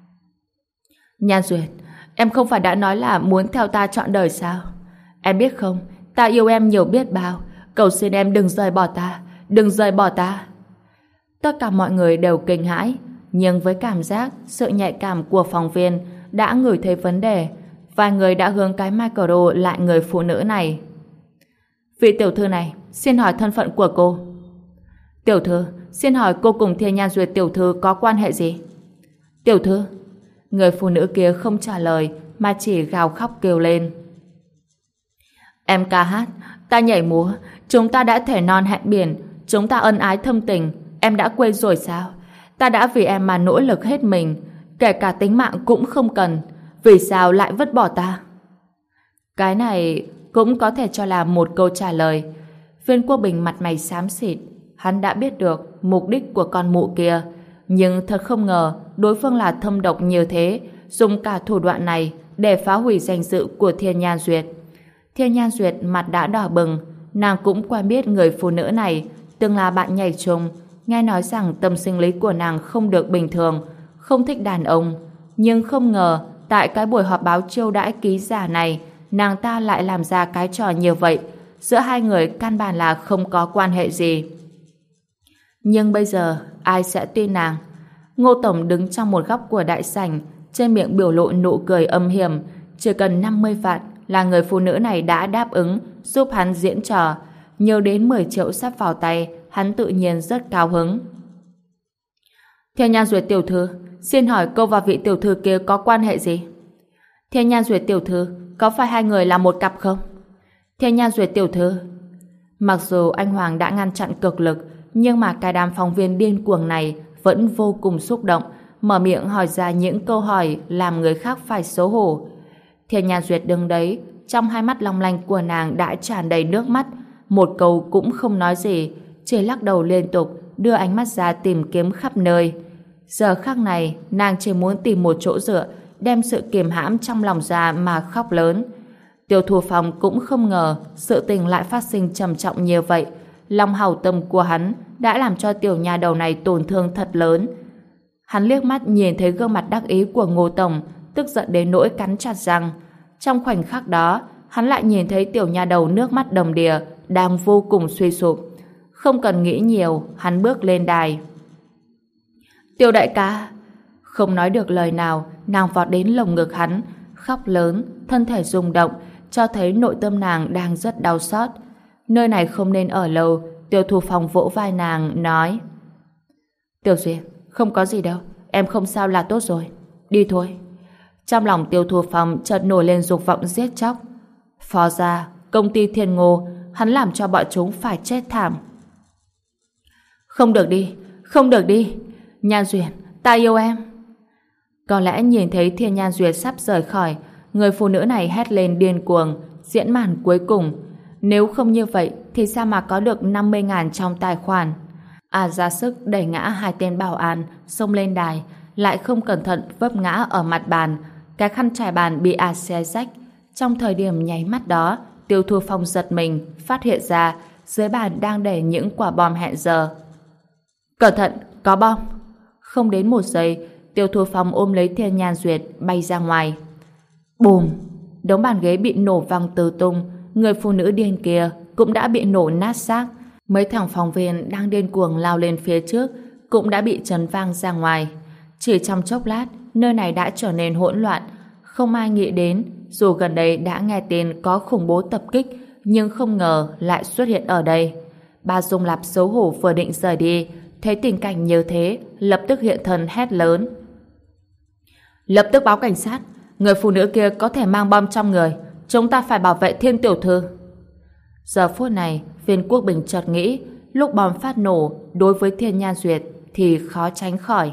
Nhan Duyệt, em không phải đã nói là muốn theo ta trọn đời sao? Em biết không, ta yêu em nhiều biết bao, cầu xin em đừng rời bỏ ta, đừng rời bỏ ta. Tất cả mọi người đều kinh hãi, nhưng với cảm giác, sự nhạy cảm của phóng viên đã ngửi thấy vấn đề, vài người đã hướng cái micro lại người phụ nữ này. Vị tiểu thư này, xin hỏi thân phận của cô. Tiểu thư, xin hỏi cô cùng Thiên Nhan Duyệt tiểu thư có quan hệ gì? Tiểu thư, người phụ nữ kia không trả lời mà chỉ gào khóc kêu lên. Em ca hát, ta nhảy múa, chúng ta đã thể non hẹn biển, chúng ta ân ái thâm tình, em đã quên rồi sao? Ta đã vì em mà nỗ lực hết mình, kể cả tính mạng cũng không cần, vì sao lại vứt bỏ ta? Cái này cũng có thể cho là một câu trả lời. Viên Quốc Bình mặt mày xám xịt, hắn đã biết được mục đích của con mụ kia, nhưng thật không ngờ đối phương là thâm độc như thế, dùng cả thủ đoạn này để phá hủy danh dự của Thiên Nhan Duyệt. Thiên Nhan Duyệt mặt đã đỏ bừng, nàng cũng quen biết người phụ nữ này, từng là bạn nhảy chung, nghe nói rằng tâm sinh lý của nàng không được bình thường, không thích đàn ông, nhưng không ngờ tại cái buổi họp báo chiêu đãi ký giả này, nàng ta lại làm ra cái trò như vậy, giữa hai người căn bản là không có quan hệ gì. Nhưng bây giờ ai sẽ tin nàng? Ngô Tổng đứng trong một góc của đại sảnh, trên miệng biểu lộ nụ cười âm hiểm, chỉ cần 50 vạn là người phụ nữ này đã đáp ứng giúp hắn diễn trò, nhiều đến 10 triệu sắp vào tay, hắn tự nhiên rất cao hứng. Thiên Nhan Duyệt tiểu thư, xin hỏi cô và vị tiểu thư kia có quan hệ gì? Thiên Nhan Duyệt tiểu thư, có phải hai người là một cặp không? Thiên Nhan Duyệt tiểu thư. Mặc dù anh Hoàng đã ngăn chặn cực lực, nhưng mà cái đám phóng viên điên cuồng này vẫn vô cùng xúc động, mở miệng hỏi ra những câu hỏi làm người khác phải xấu hổ. Thiên Nhan Duyệt đứng đấy, trong hai mắt long lanh của nàng đã tràn đầy nước mắt, một câu cũng không nói gì, chỉ lắc đầu liên tục, đưa ánh mắt ra tìm kiếm khắp nơi. Giờ khắc này, nàng chỉ muốn tìm một chỗ dựa, đem sự kiềm hãm trong lòng ra mà khóc lớn. Tiêu Thu Phong cũng không ngờ sự tình lại phát sinh trầm trọng như vậy. Lòng hảo tâm của hắn đã làm cho tiểu nhà đầu này tổn thương thật lớn. Hắn liếc mắt nhìn thấy gương mặt đắc ý của Ngô Tổng, tức giận đến nỗi cắn chặt răng. Trong khoảnh khắc đó, hắn lại nhìn thấy tiểu nhà đầu nước mắt đầm đìa đang vô cùng suy sụp. Không cần nghĩ nhiều, hắn bước lên đài. Tiêu đại ca. Không nói được lời nào, nàng vọt đến lồng ngực hắn, khóc lớn, thân thể rung động, cho thấy nội tâm nàng đang rất đau xót. Nơi này không nên ở lâu. Tiêu Thu Phong vỗ vai nàng, nói: Tiểu Duyệt, không có gì đâu, em không sao là tốt rồi, đi thôi. Trong lòng Tiêu Thu Phong chợt nổi lên dục vọng giết chóc. Phó gia, công ty Thiên Ngô, hắn làm cho bọn chúng phải chết thảm. Không được đi, không được đi. Nhan Duyệt, ta yêu em. Có lẽ nhìn thấy Thiên Nhan Duyệt sắp rời khỏi, người phụ nữ này hét lên điên cuồng, diễn màn cuối cùng. Nếu không như vậy thì sao mà có được 50.000 trong tài khoản? Ra sức đẩy ngã hai tên bảo an, xông lên đài, lại không cẩn thận vấp ngã ở mặt bàn. Cái khăn trải bàn bị xé rách. Trong thời điểm nháy mắt đó, Tiêu Thu Phong giật mình, phát hiện ra dưới bàn đang để những quả bom hẹn giờ. Cẩn thận, có bom. Không đến một giây, Tiêu Thu Phong ôm lấy Thiên Nhan Duyệt bay ra ngoài. Bùm! Đống bàn ghế bị nổ văng tứ tung. Người phụ nữ điên kia cũng đã bị nổ nát xác. Mấy thằng phóng viên đang điên cuồng lao lên phía trước cũng đã bị chấn vang ra ngoài. Chỉ trong chốc lát, nơi này đã trở nên hỗn loạn. Không ai nghĩ đến, dù gần đây đã nghe tin có khủng bố tập kích, nhưng không ngờ lại xuất hiện ở đây. Bà Dung Lạp xấu hổ vừa định rời đi, thấy tình cảnh như thế, lập tức hiện thân hét lớn: Lập tức báo cảnh sát, người phụ nữ kia có thể mang bom trong người, chúng ta phải bảo vệ Thiên tiểu thư. Giờ phút này, Viên Quốc Bình chợt nghĩ, lúc bom phát nổ đối với Thiên Nhan Duyệt thì khó tránh khỏi.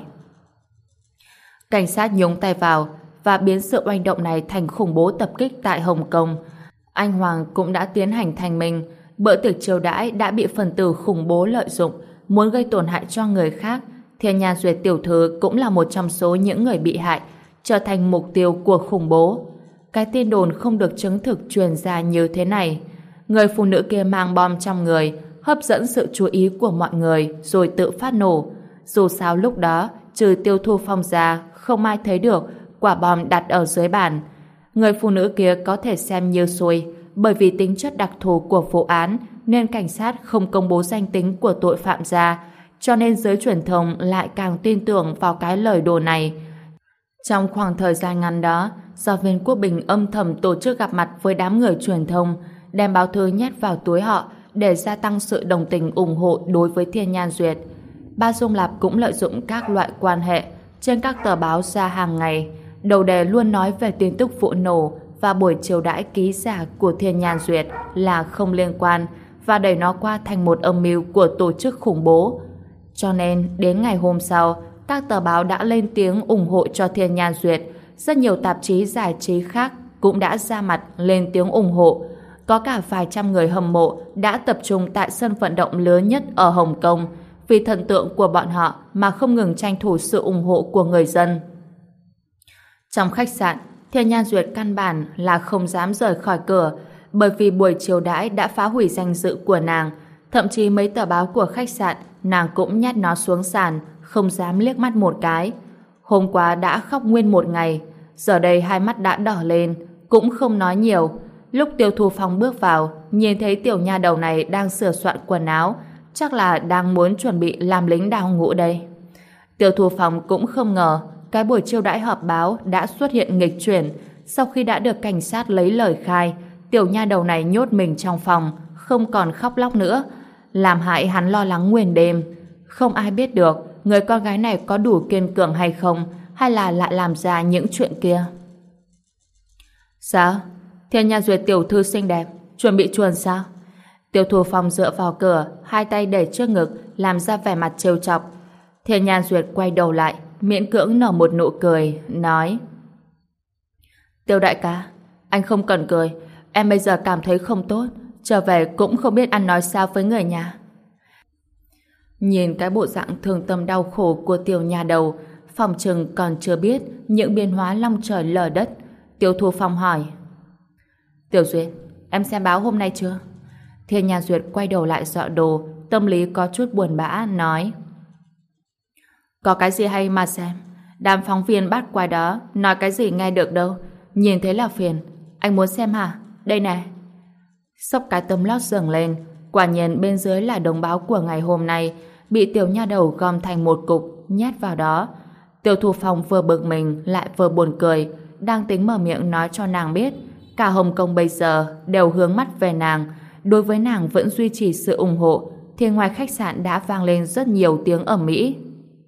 Cảnh sát nhúng tay vào và biến sự oanh động này thành khủng bố tập kích tại Hồng Kông. Anh Hoàng cũng đã tiến hành thanh minh, bữa tiệc chiêu đãi đã bị phần tử khủng bố lợi dụng, muốn gây tổn hại cho người khác. Thiên Nhan Duyệt tiểu thư cũng là một trong số những người bị hại, trở thành mục tiêu của khủng bố. Cái tin đồn không được chứng thực truyền ra như thế này. Người phụ nữ kia mang bom trong người, hấp dẫn sự chú ý của mọi người rồi tự phát nổ. Dù sao lúc đó, trừ Tiêu Thu Phong ra, không ai thấy được quả bom đặt ở dưới bàn. Người phụ nữ kia có thể xem như xui, bởi vì tính chất đặc thù của vụ án, nên cảnh sát không công bố danh tính của tội phạm ra, cho nên giới truyền thông lại càng tin tưởng vào cái lời đồn này. Trong khoảng thời gian ngắn đó, giáo viên Quốc Bình âm thầm tổ chức gặp mặt với đám người truyền thông, đem báo thư nhét vào túi họ để gia tăng sự đồng tình ủng hộ đối với Thiên Nhan Duyệt. Ba Dung Lạp cũng lợi dụng các loại quan hệ trên các tờ báo ra hàng ngày, đầu đề luôn nói về tin tức vụ nổ và buổi chiêu đãi ký giả của Thiên Nhan Duyệt là không liên quan và đẩy nó qua thành một âm mưu của tổ chức khủng bố. Cho nên, đến ngày hôm sau, các tờ báo đã lên tiếng ủng hộ cho Thiên Nhan Duyệt. Rất nhiều tạp chí giải trí khác cũng đã ra mặt lên tiếng ủng hộ. Có cả vài trăm người hâm mộ đã tập trung tại sân vận động lớn nhất ở Hồng Kông vì thần tượng của bọn họ mà không ngừng tranh thủ sự ủng hộ của người dân. Trong khách sạn, Thiên Nhan Duyệt căn bản là không dám rời khỏi cửa bởi vì buổi chiêu đãi đã phá hủy danh dự của nàng. Thậm chí mấy tờ báo của khách sạn nàng cũng nhét nó xuống sàn, không dám liếc mắt một cái. Hôm qua đã khóc nguyên một ngày, giờ đây hai mắt đã đỏ lên, cũng không nói nhiều. Lúc Tiêu Thu Phong bước vào, nhìn thấy tiểu nha đầu này đang sửa soạn quần áo, chắc là đang muốn chuẩn bị làm lính đào ngũ đây. Tiêu Thu Phong cũng không ngờ cái buổi chiêu đãi họp báo đã xuất hiện nghịch chuyển. Sau khi đã được cảnh sát lấy lời khai, tiểu nha đầu này nhốt mình trong phòng, không còn khóc lóc nữa, làm hại hắn lo lắng nguyên đêm. Không ai biết được người con gái này có đủ kiên cường hay không, hay là lại làm ra những chuyện kia. Sao? Thiên Nhan Duyệt tiểu thư xinh đẹp, chuẩn bị chuồn sao? Tiêu Thu Phong dựa vào cửa, hai tay đẩy trước ngực, làm ra vẻ mặt trêu chọc. Thiên Nhan Duyệt quay đầu lại, miễn cưỡng nở một nụ cười, nói: Tiêu đại ca, anh không cần cười, em bây giờ cảm thấy không tốt, trở về cũng không biết ăn nói sao với người nhà. Nhìn cái bộ dạng thương tâm đau khổ của tiểu nhà đầu, phòng chừng còn chưa biết những biến hóa long trời lở đất. Tiêu Thu Phong hỏi: Tiểu Duyệt, em xem báo hôm nay chưa? Thiên Nhan Duyệt quay đầu lại dọn đồ, tâm lý có chút buồn bã, nói: Có cái gì hay mà xem? Đám phóng viên bắt quay đó nói cái gì nghe được đâu, nhìn thấy là phiền. Anh muốn xem hả? Đây này. Xốc cái tấm lót giường lên, quả nhiên bên dưới là đồng báo của ngày hôm nay, bị tiểu nha đầu gom thành một cục nhét vào đó. Tiêu Thu Phong vừa bực mình lại vừa buồn cười, đang tính mở miệng nói cho nàng biết cả Hồng Kông bây giờ đều hướng mắt về nàng, đối với nàng vẫn duy trì sự ủng hộ, thì ngoài khách sạn đã vang lên rất nhiều tiếng ầm ĩ.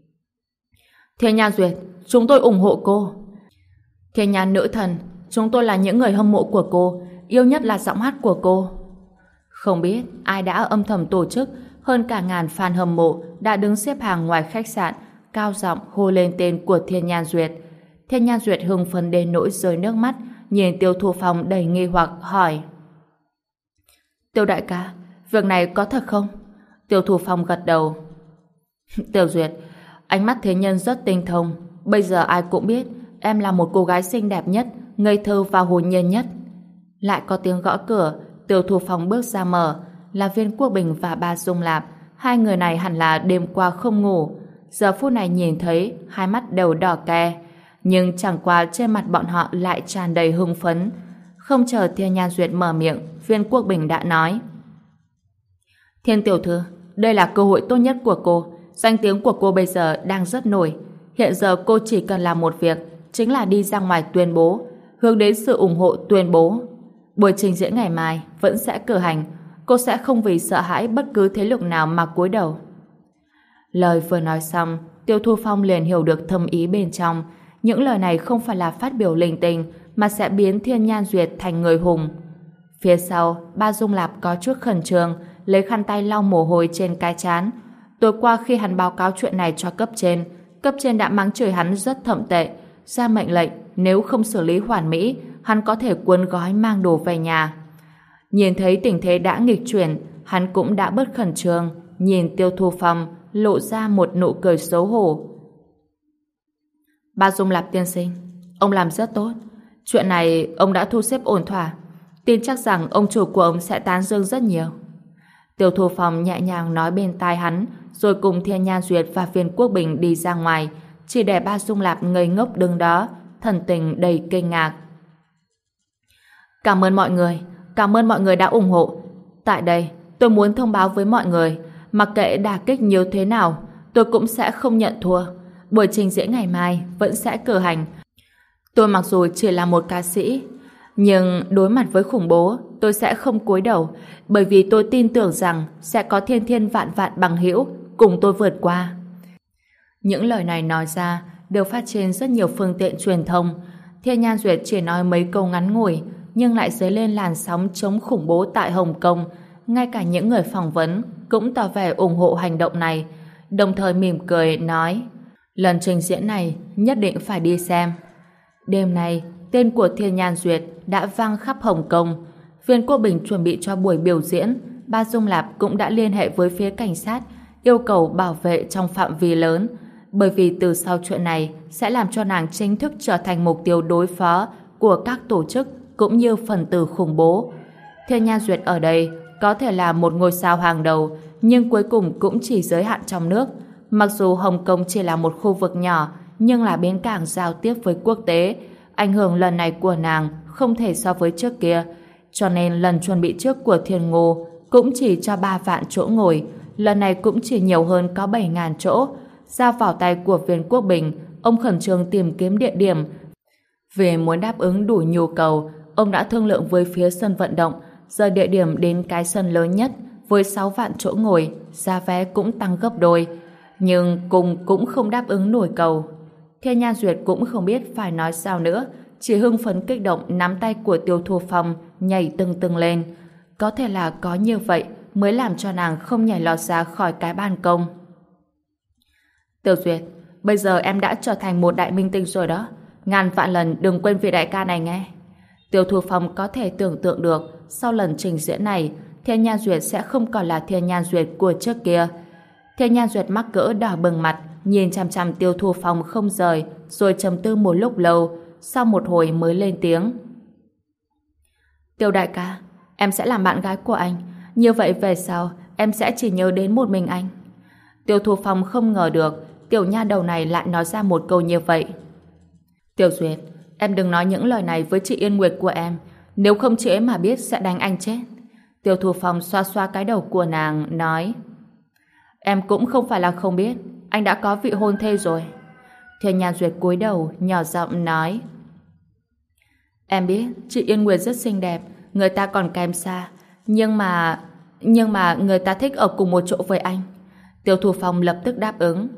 Thiên Nhan Duyệt, chúng tôi ủng hộ cô. Thiên Nhan nữ thần, chúng tôi là những người hâm mộ của cô, yêu nhất là giọng hát của cô. Không biết ai đã âm thầm tổ chức, hơn cả ngàn fan hâm mộ đã đứng xếp hàng ngoài khách sạn, cao giọng hô lên tên của Thiên Nhan Duyệt. Thiên Nhan Duyệt hưng phấn đến nỗi rơi nước mắt, nhìn Tiêu Thu Phong đầy nghi hoặc hỏi: Tiêu đại ca, việc này có thật không? Tiêu Thu Phong gật đầu. Tiêu Duyệt, ánh mắt thế nhân rất tinh thông, bây giờ ai cũng biết em là một cô gái xinh đẹp nhất, ngây thơ và hồn nhiên nhất. Lại có tiếng gõ cửa, Tiêu Thu Phong bước ra mở, là Viên Quốc Bình và Ba Dung Lạp. Hai người này hẳn là đêm qua không ngủ, giờ phút này nhìn thấy hai mắt đều đỏ ke, nhưng chẳng qua trên mặt bọn họ lại tràn đầy hưng phấn. Không chờ Thiên Nhan Duyệt mở miệng, Viên Quốc Bình đã nói: Thiên tiểu thư, đây là cơ hội tốt nhất của cô, danh tiếng của cô bây giờ đang rất nổi. Hiện giờ cô chỉ cần làm một việc, chính là đi ra ngoài tuyên bố, hướng đến sự ủng hộ tuyên bố. Buổi trình diễn ngày mai vẫn sẽ cử hành, cô sẽ không vì sợ hãi bất cứ thế lực nào mà cúi đầu. Lời vừa nói xong, Tiêu Thu Phong liền hiểu được thâm ý bên trong. Những lời này không phải là phát biểu linh tinh, mà sẽ biến Thiên Nhan Duyệt thành người hùng. Phía sau, Ba Dung Lạp có chút khẩn trương, lấy khăn tay lau mồ hôi trên cái trán. Tối qua khi hắn báo cáo chuyện này cho cấp trên đã mắng chửi hắn rất thậm tệ, ra mệnh lệnh nếu không xử lý hoàn mỹ, hắn có thể cuốn gói mang đồ về nhà. Nhìn thấy tình thế đã nghịch chuyển, hắn cũng đã bớt khẩn trương, nhìn Tiêu Thu Phong lộ ra một nụ cười xấu hổ. Ba Dung Lạp tiên sinh, ông làm rất tốt. Chuyện này ông đã thu xếp ổn thỏa, tin chắc rằng ông chủ của ông sẽ tán dương rất nhiều. Tiêu Thu Phong nhẹ nhàng nói bên tai hắn, rồi cùng Thiên Nhan Duyệt và Viên Quốc Bình đi ra ngoài, chỉ để Ba Dung Lạp ngây ngốc đứng đó, thần tình đầy kinh ngạc. Cảm ơn mọi người đã ủng hộ. Tại đây, tôi muốn thông báo với mọi người, mặc kệ đả kích nhiều thế nào, tôi cũng sẽ không nhận thua. Buổi trình diễn ngày mai vẫn sẽ cử hành. Tôi mặc dù chỉ là một ca sĩ, nhưng đối mặt với khủng bố, tôi sẽ không cúi đầu, bởi vì tôi tin tưởng rằng sẽ có thiên thiên vạn vạn bằng hữu cùng tôi vượt qua. Những lời này nói ra đều phát trên rất nhiều phương tiện truyền thông. Thiên Nhan Duyệt chỉ nói mấy câu ngắn ngủi, nhưng lại dấy lên làn sóng chống khủng bố tại Hồng Kông. Ngay cả những người phỏng vấn cũng tỏ vẻ ủng hộ hành động này, đồng thời mỉm cười nói: lần trình diễn này nhất định phải đi xem. Đêm nay, tên của Thiên Nhan Duyệt đã vang khắp Hồng Kông. Viên Quốc Bình chuẩn bị cho buổi biểu diễn, Ba Dung Lạp cũng đã liên hệ với phía cảnh sát, yêu cầu bảo vệ trong phạm vi lớn, bởi vì từ sau chuyện này sẽ làm cho nàng chính thức trở thành mục tiêu đối phó của các tổ chức cũng như phần tử khủng bố. Thiên Nhan Duyệt ở đây có thể là một ngôi sao hàng đầu, nhưng cuối cùng cũng chỉ giới hạn trong nước. Mặc dù Hồng Kông chỉ là một khu vực nhỏ, nhưng là bến cảng giao tiếp với quốc tế. Ảnh hưởng lần này của nàng không thể so với trước kia, cho nên lần chuẩn bị trước của Thiên Ngô cũng chỉ cho 3 vạn chỗ ngồi, lần này cũng chỉ nhiều hơn có 7.000 chỗ. Giao vào tay của Viên Quốc Bình, ông khẩn trương tìm kiếm địa điểm. Vì muốn đáp ứng đủ nhu cầu, ông đã thương lượng với phía sân vận động, rời địa điểm đến cái sân lớn nhất với 6 vạn chỗ ngồi, giá vé cũng tăng gấp đôi. Nhưng cùng cũng không đáp ứng nổi cầu. Thiên Nhan Duyệt cũng không biết phải nói sao nữa, chỉ hưng phấn kích động nắm tay của Tiêu Thu Phong nhảy tưng tưng lên. Có thể là có như vậy mới làm cho nàng không nhảy lọt ra khỏi cái ban công. Tiêu Duyệt, bây giờ em đã trở thành một đại minh tinh rồi đó. Ngàn vạn lần đừng quên vị đại ca này nghe. Tiêu Thu Phong có thể tưởng tượng được sau lần trình diễn này, Thiên Nhan Duyệt sẽ không còn là Thiên Nhan Duyệt của trước kia. Thiên Nhan Duyệt mắc cỡ đỏ bừng mặt, nhìn chằm chằm Tiêu Thu Phong không rời, rồi trầm tư một lúc lâu, sau một hồi mới lên tiếng. Tiêu đại ca, em sẽ làm bạn gái của anh. Như vậy về sau, em sẽ chỉ nhớ đến một mình anh. Tiêu Thu Phong không ngờ được tiểu nha đầu này lại nói ra một câu như vậy. Tiêu Duyệt, em đừng nói những lời này với chị Yên Nguyệt của em, nếu không chị ấy mà biết sẽ đánh anh chết. Tiêu Thu Phong xoa xoa cái đầu của nàng, nói: em cũng không phải là không biết, anh đã có vị hôn thê rồi. Thiên Nhan Duyệt cúi đầu, nhỏ giọng nói: em biết chị Yên Nguyệt rất xinh đẹp, người ta còn kém xa, nhưng mà người ta thích ở cùng một chỗ với anh. Tiêu Thu Phong lập tức đáp ứng.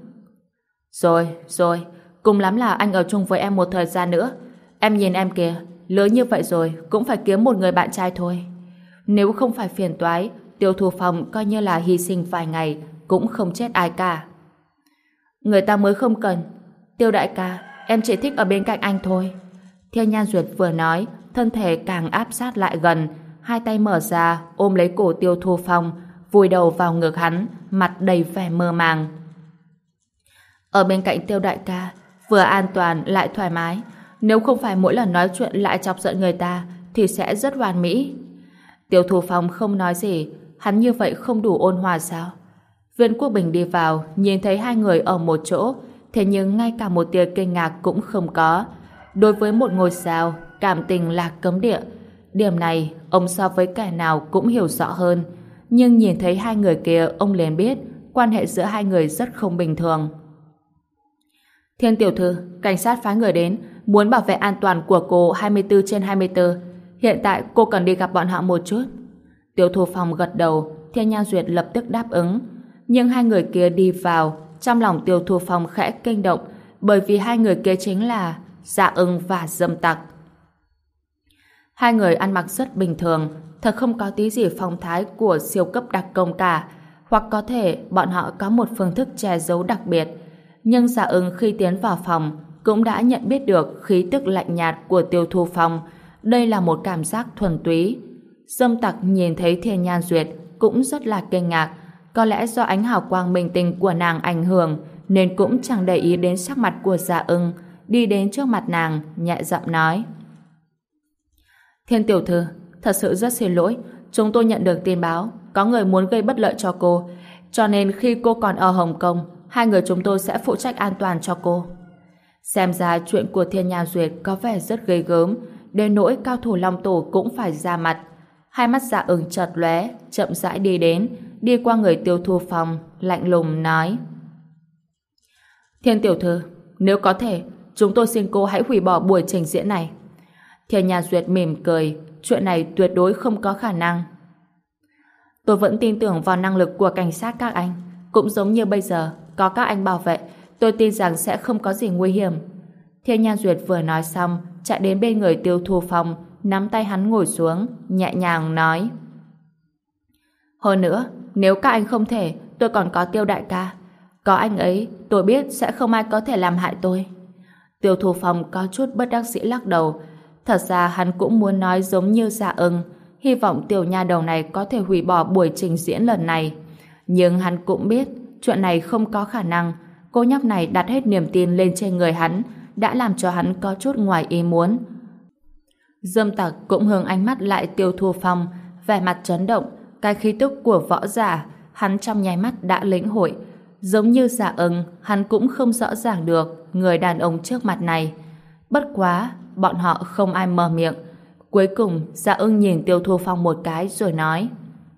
Rồi, cùng lắm là anh ở chung với em một thời gian nữa. Em nhìn em kìa, lớn như vậy rồi cũng phải kiếm một người bạn trai thôi. Nếu không phải phiền toái, Tiêu Thu Phong coi như là hy sinh vài ngày cũng không chết ai cả. Người ta mới không cần. Tiêu đại ca, em chỉ thích ở bên cạnh anh thôi. Thiên Nhan Duyệt vừa nói, thân thể càng áp sát lại gần, hai tay mở ra ôm lấy cổ Tiêu Thu Phong, vùi đầu vào ngực hắn, mặt đầy vẻ mơ màng. Ở bên cạnh Tiêu đại ca, vừa an toàn lại thoải mái. Nếu không phải mỗi lần nói chuyện lại chọc giận người ta, thì sẽ rất hoàn mỹ. Tiêu Thu Phong không nói gì, hắn như vậy không đủ ôn hòa sao? Viên Quốc Bình đi vào, nhìn thấy hai người ở một chỗ, thế nhưng ngay cả một tia kinh ngạc cũng không có. Đối với một ngôi sao, cảm tình là cấm địa. Điểm này, ông so với kẻ nào cũng hiểu rõ hơn. Nhưng nhìn thấy hai người kia, ông liền biết quan hệ giữa hai người rất không bình thường. Thiên tiểu thư, cảnh sát phái người đến, muốn bảo vệ an toàn của cô 24/24. Hiện tại cô cần đi gặp bọn họ một chút. Tiêu Thu Phong gật đầu, Thiên Nhan Duyệt lập tức đáp ứng. Nhưng hai người kia đi vào, trong lòng Tiêu Thu Phong khẽ kinh động, bởi vì hai người kia chính là Dạ Ưng và Dâm Tặc. Hai người ăn mặc rất bình thường, thật không có tí gì phong thái của siêu cấp đặc công cả, hoặc có thể bọn họ có một phương thức che giấu đặc biệt. Nhưng Dạ Ưng khi tiến vào phòng cũng đã nhận biết được khí tức lạnh nhạt của Tiêu Thu Phong. Đây là một cảm giác thuần túy. Dâm Tặc nhìn thấy Thiên Nhan Duyệt cũng rất là kinh ngạc. Có lẽ do ánh hào quang minh tinh của nàng ảnh hưởng nên cũng chẳng để ý đến sắc mặt của Dạ Ưng, đi đến trước mặt nàng, nhẹ giọng nói: Thiên tiểu thư, thật sự rất xin lỗi, chúng tôi nhận được tin báo có người muốn gây bất lợi cho cô, cho nên khi cô còn ở Hồng Kông, hai người chúng tôi sẽ phụ trách an toàn cho cô. Xem ra chuyện của Thiên Nhan Duyệt có vẻ rất ghê gớm, đến nỗi cao thủ Long Tổ cũng phải ra mặt. Hai mắt Dạ Ưng chợt lóe, chậm rãi đi đến, đi qua người Tiêu Thu Phong, lạnh lùng nói: Thiên tiểu thư, nếu có thể, chúng tôi xin cô hãy hủy bỏ buổi trình diễn này. Thiên Nha Duyệt mỉm cười, chuyện này tuyệt đối không có khả năng. Tôi vẫn tin tưởng vào năng lực của cảnh sát các anh, cũng giống như bây giờ, có các anh bảo vệ, tôi tin rằng sẽ không có gì nguy hiểm. Thiên Nha Duyệt vừa nói xong, chạy đến bên người Tiêu Thu Phong, nắm tay hắn ngồi xuống, nhẹ nhàng nói: Hơn nữa, nếu các anh không thể, tôi còn có Tiêu đại ca. Có anh ấy, tôi biết sẽ không ai có thể làm hại tôi. Tiêu Thu Phong có chút bất đắc dĩ lắc đầu. Thật ra hắn cũng muốn nói giống như Dạ Ưng, hy vọng tiểu nha đầu này có thể hủy bỏ buổi trình diễn lần này. Nhưng hắn cũng biết, chuyện này không có khả năng. Cô nhóc này đặt hết niềm tin lên trên người hắn, đã làm cho hắn có chút ngoài ý muốn. Dâm Tặc cũng hướng ánh mắt lại Tiêu Thu Phong, vẻ mặt chấn động, cái khí tức của võ giả, hắn trong nháy mắt đã lĩnh hội. Giống như Dạ Ưng, hắn cũng không rõ ràng được người đàn ông trước mặt này. Bất quá, bọn họ không ai mở miệng. Cuối cùng, Dạ Ưng nhìn Tiêu Thu Phong một cái rồi nói: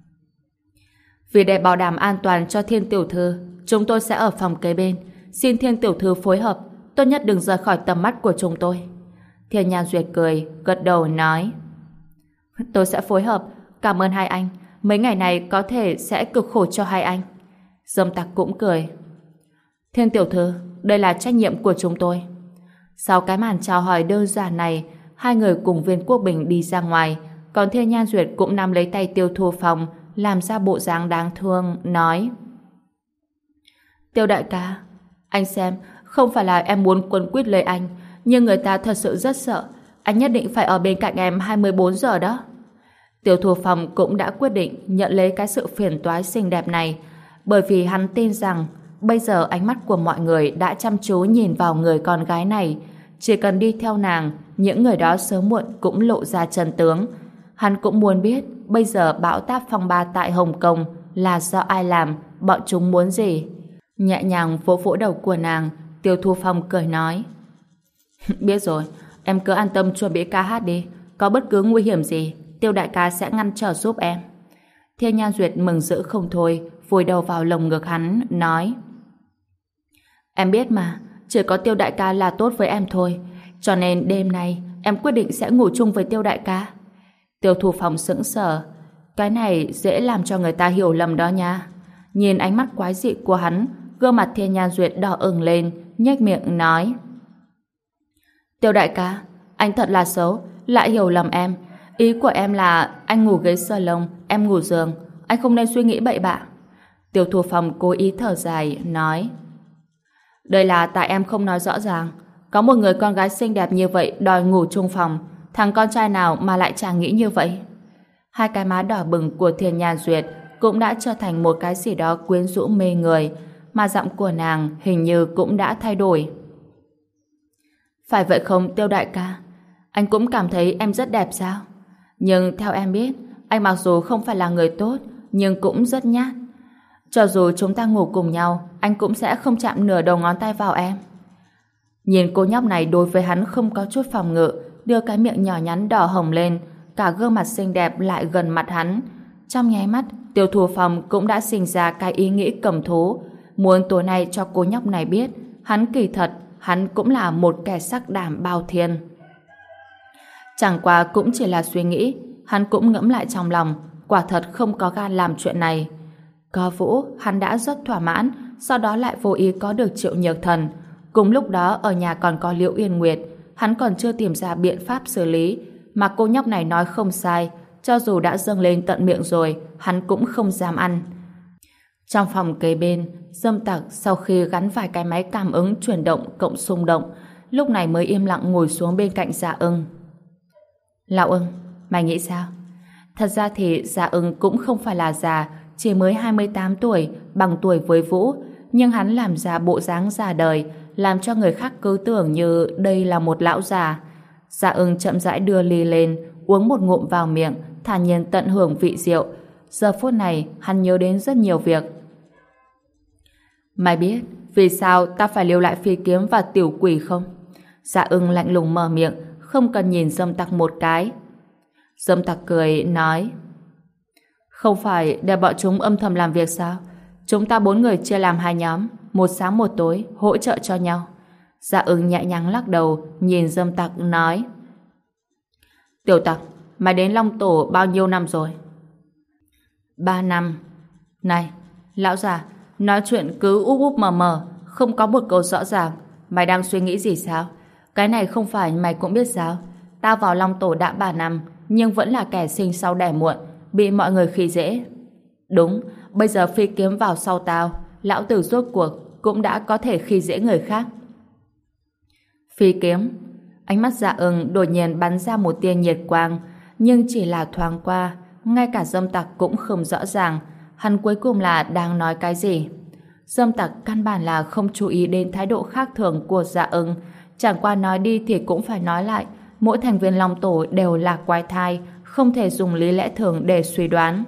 Vì để bảo đảm an toàn cho Thiên tiểu thư, chúng tôi sẽ ở phòng kế bên. Xin Thiên tiểu thư phối hợp, tốt nhất đừng rời khỏi tầm mắt của chúng tôi. Thiên Nha Duyệt cười, gật đầu nói: Tôi sẽ phối hợp, cảm ơn hai anh. Mấy ngày này có thể sẽ cực khổ cho hai anh. Dâm Tặc cũng cười: Thiên tiểu thư, đây là trách nhiệm của chúng tôi. Sau cái màn chào hỏi đơn giản này, hai người cùng Viên Quốc Bình đi ra ngoài, còn Thiên Nha Duyệt cũng nắm lấy tay Tiêu Thu Phong, làm ra bộ dáng đáng thương, nói: Tiêu đại ca, anh xem, không phải là em muốn quấn quýt lấy anh, nhưng người ta thật sự rất sợ. Anh nhất định phải ở bên cạnh em 24 giờ đó. Tiêu Thu Phong cũng đã quyết định nhận lấy cái sự phiền toái xinh đẹp này, bởi vì hắn tin rằng bây giờ ánh mắt của mọi người đã chăm chú nhìn vào người con gái này. Chỉ cần đi theo nàng, những người đó sớm muộn cũng lộ ra chân tướng. Hắn cũng muốn biết bây giờ bão táp phong ba tại Hồng Kông là do ai làm, bọn chúng muốn gì. Nhẹ nhàng vỗ vỗ đầu của nàng, Tiêu Thu Phong cười nói: Biết rồi, em cứ an tâm chuẩn bị ca hát đi. Có bất cứ nguy hiểm gì, Tiêu đại ca sẽ ngăn trở giúp em. Thiên Nha Duyệt mừng rỡ không thôi, vùi đầu vào lồng ngực hắn, nói: Em biết mà, chỉ có Tiêu đại ca là tốt với em thôi. Cho nên đêm nay em quyết định sẽ ngủ chung với Tiêu đại ca. Tiêu Thu Phong sững sờ. Cái này dễ làm cho người ta hiểu lầm đó nha. Nhìn ánh mắt quái dị của hắn, gương mặt Thiên Nha Duyệt đỏ ửng lên, nhếch miệng nói: Tiêu đại ca, anh thật là xấu, lại hiểu lầm em. Ý của em là anh ngủ ghế salon, em ngủ giường. Anh không nên suy nghĩ bậy bạ. Tiêu Thu Phong cố ý thở dài, nói: Đây là tại em không nói rõ ràng. Có một người con gái xinh đẹp như vậy đòi ngủ chung phòng, thằng con trai nào mà lại chẳng nghĩ như vậy. Hai cái má đỏ bừng của Thiên Nha Duyệt cũng đã trở thành một cái gì đó quyến rũ mê người, mà giọng của nàng hình như cũng đã thay đổi. Phải vậy không Tiêu đại ca? Anh cũng cảm thấy em rất đẹp sao? Nhưng theo em biết, anh mặc dù không phải là người tốt, nhưng cũng rất nhát. Cho dù chúng ta ngủ cùng nhau, anh cũng sẽ không chạm nửa đầu ngón tay vào em. Nhìn cô nhóc này đối với hắn không có chút phòng ngự, đưa cái miệng nhỏ nhắn đỏ hồng lên, cả gương mặt xinh đẹp lại gần mặt hắn. Trong nháy mắt, Tiêu Thu Phong cũng đã sinh ra cái ý nghĩ cầm thú, muốn tối nay cho cô nhóc này biết, hắn kỳ thật, hắn cũng là một kẻ sắc đảm bao thiên. Chẳng qua cũng chỉ là suy nghĩ, hắn cũng ngẫm lại trong lòng, quả thật không có gan làm chuyện này. Có Vũ, hắn đã rất thỏa mãn, sau đó lại vô ý có được Triệu Nhược Thần. Cùng lúc đó ở nhà còn có Liễu Yên Nguyệt, hắn còn chưa tìm ra biện pháp xử lý, mà cô nhóc này nói không sai, cho dù đã dâng lên tận miệng rồi, hắn cũng không dám ăn. Trong phòng kế bên, Dâm Tặc sau khi gắn vài cái máy cảm ứng chuyển động cộng xung động, lúc này mới im lặng ngồi xuống bên cạnh Dạ Ưng. Lão Ưng, mày nghĩ sao? Thật ra thì Dạ Ưng cũng không phải là già, chỉ mới 28 tuổi, bằng tuổi với Vũ, nhưng hắn làm ra bộ dáng già đời, làm cho người khác cứ tưởng như đây là một lão già. Dạ Ưng chậm rãi đưa ly lên, uống một ngụm vào miệng, thản nhiên tận hưởng vị rượu. Giờ phút này, hắn nhớ đến rất nhiều việc. Mày biết vì sao ta phải lưu lại phi kiếm và tiểu quỷ không? Dạ Ưng lạnh lùng mở miệng, không cần nhìn Dâm Tặc một cái. Dâm Tặc cười, nói: Không phải để bọn chúng âm thầm làm việc sao? Chúng ta 4 người chia làm 2 nhóm, một sáng một tối, hỗ trợ cho nhau. Dạ Ưng nhẹ nhàng lắc đầu, nhìn Dâm Tặc nói: Tiểu Tặc, mày đến Long Tổ bao nhiêu năm rồi? 3 năm. Này, lão già, nói chuyện cứ úp úp mờ mờ, không có một câu rõ ràng. Mày đang suy nghĩ gì sao? Cái này không phải mày cũng biết sao? Tao vào Long Tổ đã 3 năm, nhưng vẫn là kẻ sinh sau đẻ muộn, bị mọi người khi dễ. Đúng, bây giờ Phi Kiếm vào sau tao, lão tử rốt cuộc cũng đã có thể khi dễ người khác. Phi Kiếm. Ánh mắt Dạ Ưng đột nhiên bắn ra một tia nhiệt quang, nhưng chỉ là thoáng qua, ngay cả Dâm Tặc cũng không rõ ràng hắn cuối cùng là đang nói cái gì. Dâm Tặc căn bản là không chú ý đến thái độ khác thường của Dạ Ưng, chẳng qua nói đi thì cũng phải nói lại, mỗi thành viên Long Tổ đều là quái thai, không thể dùng lý lẽ thường để suy đoán.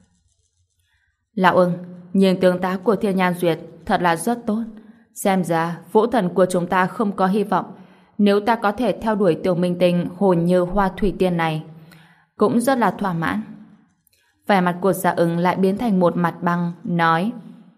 Lão Ưng, nhìn tướng tá của Thiên Nhan Duyệt thật là rất tốt. Xem ra vũ thần của chúng ta không có hy vọng. Nếu ta có thể theo đuổi tiểu minh tinh hồn như hoa thủy tiên này, cũng rất là thỏa mãn. Vẻ mặt của Dạ Ưng lại biến thành một mặt băng, nói: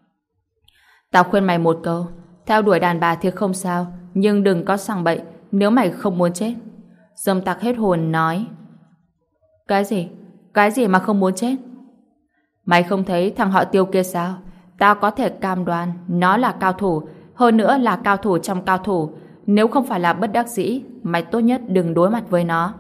Tao khuyên mày một câu, theo đuổi đàn bà thì không sao, nhưng đừng có sằng bậy nếu mày không muốn chết. Dâm Tặc hết hồn nói: Cái gì? Cái gì mà không muốn chết? Mày không thấy thằng họ Tiêu kia sao? Tao có thể cam đoan nó là cao thủ, hơn nữa là cao thủ trong cao thủ. Nếu không phải là bất đắc dĩ, mày tốt nhất đừng đối mặt với nó.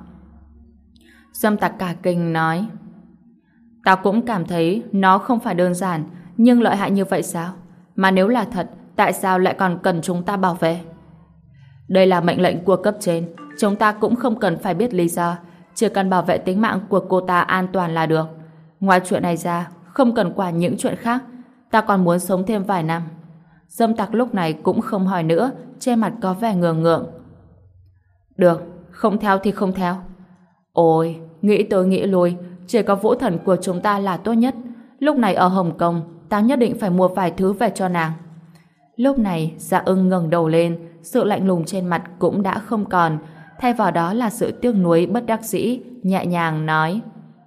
Dâm Tặc cả kinh nói: Tao cũng cảm thấy nó không phải đơn giản, nhưng lợi hại như vậy sao? Mà nếu là thật, tại sao lại còn cần chúng ta bảo vệ? Đây là mệnh lệnh của cấp trên, chúng ta cũng không cần phải biết lý do, chỉ cần bảo vệ tính mạng của cô ta an toàn là được. Ngoài chuyện này ra, không cần quản những chuyện khác, ta còn muốn sống thêm vài năm. Dâm Tặc lúc này cũng không hỏi nữa, trên mặt có vẻ ngượng ngượng. Được, không theo thì không theo. Ôi, nghĩ tới nghĩ lui, chỉ có vũ thần của chúng ta là tốt nhất. Lúc này ở Hồng Kông, tao nhất định phải mua vài thứ về cho nàng. Lúc này, Dạ Ưng ngẩng đầu lên, sự lạnh lùng trên mặt cũng đã không còn, thay vào đó là sự tiếc nuối bất đắc dĩ, nhẹ nhàng nói: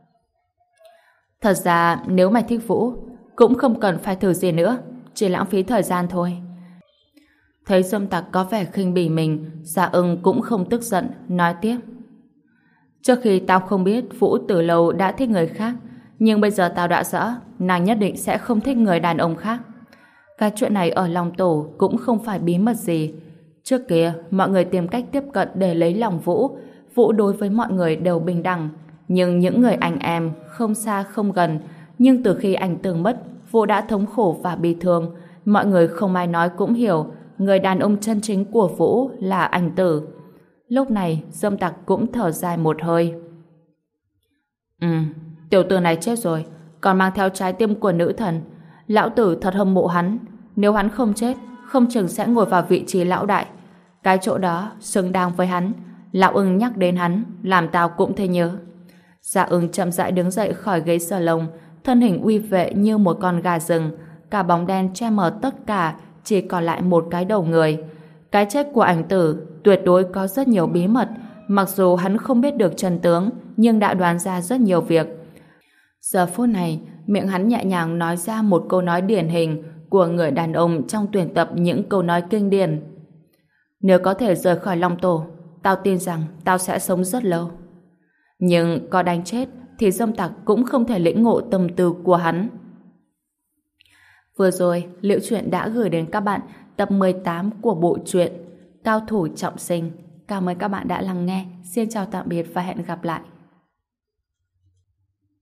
Thật ra, nếu mày thích Vũ, cũng không cần phải thử gì nữa, chỉ lãng phí thời gian thôi. Thấy Dâm Tặc có vẻ khinh bỉ mình, Dạ Ưng cũng không tức giận, nói tiếp: Trước khi tao không biết Vũ từ lâu đã thích người khác, nhưng bây giờ tao đã rõ nàng nhất định sẽ không thích người đàn ông khác. Cái chuyện này ở Long Tổ cũng không phải bí mật gì. Trước kia, mọi người tìm cách tiếp cận để lấy lòng Vũ. Vũ đối với mọi người đều bình đẳng. Nhưng những người anh em không xa không gần. Nhưng từ khi anh Tường mất, Vũ đã thống khổ và bi thương. Mọi người không ai nói cũng hiểu, người đàn ông chân chính của Vũ là anh Tử. Lúc này, Dâm Tặc cũng thở dài một hơi. Tiểu tử này chết rồi, còn mang theo trái tim của nữ thần. Lão tử thật hâm mộ hắn. Nếu hắn không chết, không chừng sẽ ngồi vào vị trí lão đại. Cái chỗ đó xứng đáng với hắn. Lão Ưng nhắc đến hắn, làm tao cũng thấy nhớ. Dạ Ưng chậm rãi đứng dậy khỏi ghế salon, thân hình uy vệ như một con gà rừng, cả bóng đen che mờ tất cả, chỉ còn lại một cái đầu người. Cái chết của ảnh Tử tuyệt đối có rất nhiều bí mật, mặc dù hắn không biết được chân tướng, nhưng đã đoán ra rất nhiều việc. Giờ phút này, miệng hắn nhẹ nhàng nói ra một câu nói điển hình của người đàn ông trong tuyển tập những câu nói kinh điển. Nếu có thể rời khỏi Long Tổ, tao tin rằng tao sẽ sống rất lâu. Nhưng có đánh chết thì Dâm Tặc cũng không thể lĩnh ngộ tâm tư của hắn. Vừa rồi, Liễu Chuyện đã gửi đến các bạn tập 18 của bộ truyện Cao Thủ Trọng Sinh. Cảm ơn các bạn đã lắng nghe. Xin chào tạm biệt và hẹn gặp lại.